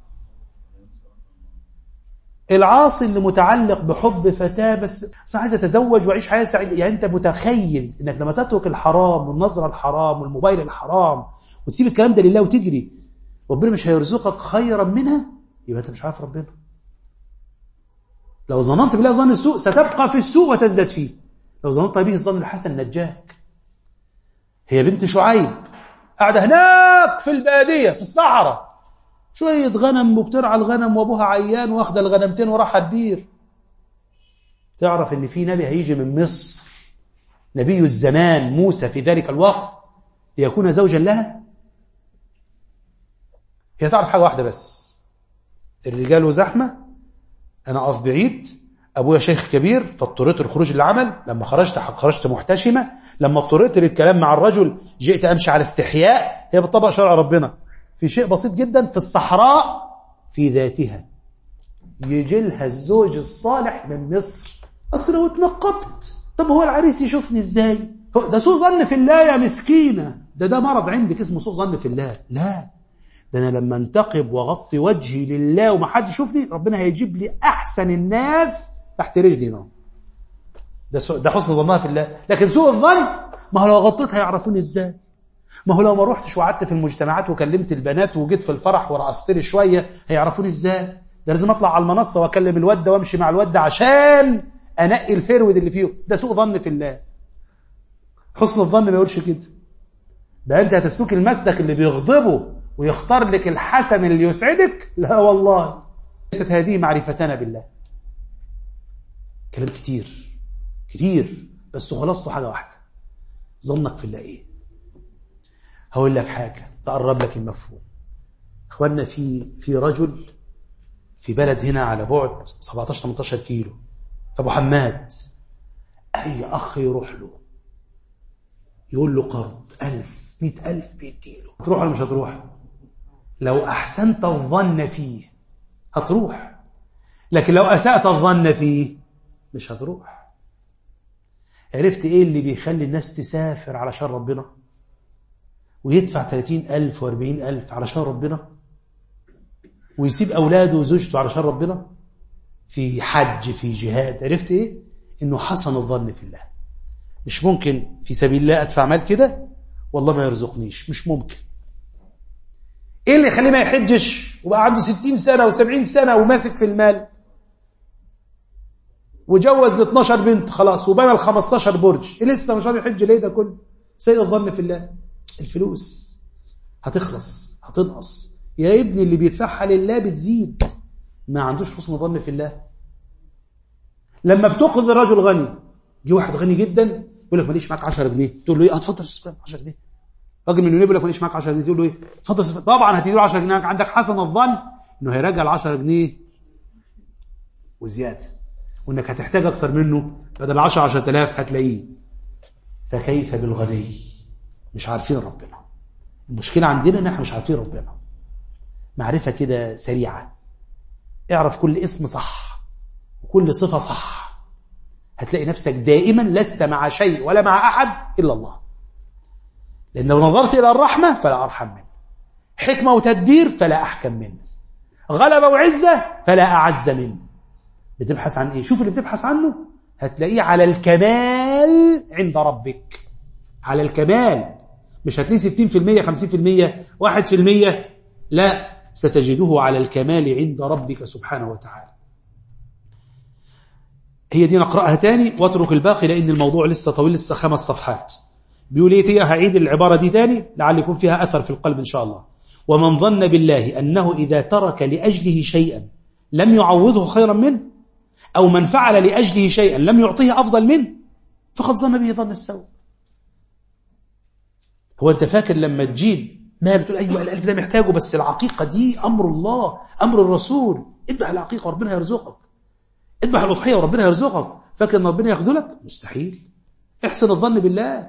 العاصي اللي متعلق بحب فتاة بس عايز اتزوج واعيش حياة سعيدة، يعني انت متخيل انك لما تترك الحرام والنظرة الحرام والموبايل الحرام وتسيب الكلام ده لله وتجري ربنا مش هيرزقك خيرا منها؟ يبقى انت مش عارف ربنا. لو ظننت بالله ظن السوء ستبقى في السوء وتزداد فيه، لو ظننت به الظن الحسن نجاك. هي بنت شعيب قاعدة هناك في البادية في الصحراء، شوية غنم وبترعى الغنم وابوها عيان واخده الغنمتين وراح البير. تعرف ان في نبي هيجي من مصر، نبي الزمان موسى في ذلك الوقت، ليكون زوجا لها؟ هي تعرف حاجة واحدة بس، الرجال وزحمة، انا اقف بعيد، ابويا شيخ كبير فاضطريت للخروج للعمل، لما خرجت خرجت محتشمة، لما اضطريت للكلام مع الرجل جئت امشي على استحياء. هي بتطبق شرع ربنا في شيء بسيط جدا في الصحراء في ذاتها. يجي لها الزوج الصالح من مصر، أصل واتنقبت، طب هو العريس يشوفني ازاي؟ ده سوء ظن في الله يا مسكينة، ده ده مرض عندك اسمه سوء ظن في الله. لا، ده أنا لما انتقب وغطي وجهي لله ومحد يشوفني ربنا هيجيب لي أحسن الناس تحت رجلي. نوم ده سوء، ده حسن ظنها في الله. لكن سوء الظن، ما هو لو غطيت هيعرفوني ازاي؟ ما هو لو ما روحتش وقعدت في المجتمعات وكلمت البنات وجيت في الفرح ورقصت لي شويه هيعرفوني ازاي؟ ده لازم اطلع على المنصه واكلم الواد ده وامشي مع الواد ده عشان انقي الفرود اللي فيه. ده سوء ظن في الله. حسن الظن ما يقولش كده. ده انت هتسلك المسلك اللي بيغضبه ويختار لك الحسن اللي يسعدك. لا والله، ليست هذه معرفتنا بالله. كلام كتير كتير بس خلاصته حاجه واحده، ظنك في الله ايه؟ هقول لك حاجة تقرب لك المفهوم. اخوانا، في في رجل في بلد هنا على بعد سبعتاشر ثمانية عشر كيلو، ابو حماد، اي اخ يروح له يقول له قرض ألف مئة ألف بيديله، هتروح ولا مش هتروح؟ لو احسنت الظن فيه هتروح، لكن لو اسأت الظن فيه مش هتروح. عرفت ايه اللي بيخلي الناس تسافر علشان ربنا ويدفع ثلاثين ألف وأربعين ألف علشان ربنا ويسيب أولاده وزوجته علشان ربنا في حج في جهاد؟ عرفت إيه؟ إنه حسن الظن في الله. مش ممكن في سبيل الله أدفع مال كده والله ما يرزقنيش، مش ممكن. إيه اللي يخليه ما يحجش وبقى عنده ستين سنة وسبعين سنة وماسك في المال وجوز ل اثناشر بنت خلاص وبنى ل خمستاشر برج، إيه لسه مش راضي يحج ليه؟ ده كله سيء الظن في الله. الفلوس هتخلص هتنقص يا ابني، اللي بيدفعها لله بتزيد، ما عندوش حسن ظن في الله. لما بتأخذ الرجل غني، جه واحد غني جدا يقول لك ماليش معاك عشرة جنيه، تقول له ايه؟ اتفضل استاذ عشرة جنيه. راجل مليونير يقول لك ماليش معاك عشرة جنيه، تقول له ايه؟ اتفضل استاذ. طبعا هتديله عشرة جنيه، عندك حسن الظن انه هيراجع ال عشرة جنيه وزياده، وانك هتحتاج اكتر منه، بدل عشرة عشرة آلاف هتلاقيه. فكيف بالغني؟ مش عارفين ربنا. المشكله عندنا ان احنا مش عارفين ربنا. معرفه كده سريعه، اعرف كل اسم صح وكل صفه صح، هتلاقي نفسك دائما لست مع شيء ولا مع أحد إلا الله. لأن لو نظرت إلى الرحمة فلا أرحم منه، حكمة وتدبير فلا أحكم منه، غلبة وعزة فلا أعز منه. بتبحث عن إيه؟ شوف اللي بتبحث عنه هتلاقيه على الكمال عند ربك، على الكمال. مش هتلاقيه ستين في المية خمسين في المية واحد في المية، لا، ستجده على الكمال عند ربك سبحانه وتعالى. هي دي نقرأها تاني واترك الباقي لأن الموضوع لسه طويل، لسه خمس صفحات. بيقول ايه؟ هعيد العبارة دي تاني لعل يكون فيها أثر في القلب إن شاء الله. ومن ظن بالله أنه إذا ترك لأجله شيئا لم يعوضه خيرا منه، أو من فعل لأجله شيئا لم يعطيه أفضل منه، فقد ظن به ظن السوء. هو أنت فاكر لما تجيب ما بتقول أيوة الألف ده محتاجه، بس العقيقة دي أمر الله أمر الرسول، اذبح العقيقة وربنا يرزقك، اذبح الأضحية وربنا يرزقك. فاكر ان ربنا يخذلك؟ مستحيل. احسن الظن بالله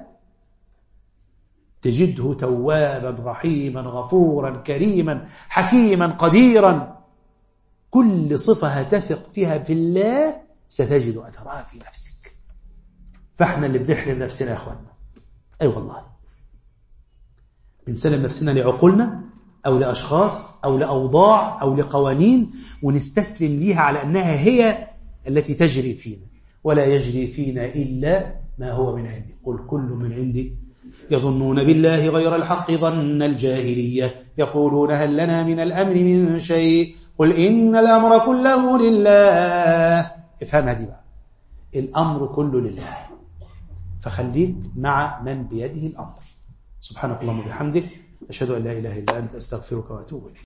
تجده توابا رحيما غفورا كريما حكيما قديرا. كل صفة هتثق فيها في الله ستجد أثرها في نفسك. فاحنا اللي بنحرم نفسنا يا أخوانا. أي أيوة والله، بنسلم نفسنا لعقولنا أو لأشخاص أو لأوضاع أو لقوانين، ونستسلم ليها على أنها هي التي تجري فينا، ولا يجري فينا إلا ما هو من عندي. قل كل من عندي يظنون بالله غير الحق ظن الجاهلية يقولون هل لنا من الأمر من شيء قل إن الأمر كله لله. افهمها دي بقى، الأمر كله لله، فخليك مع من بيده الأمر. سبحانك اللهم وبحمدك، أشهد أن لا إله إلا أنت، أستغفرك وأتوب إليك.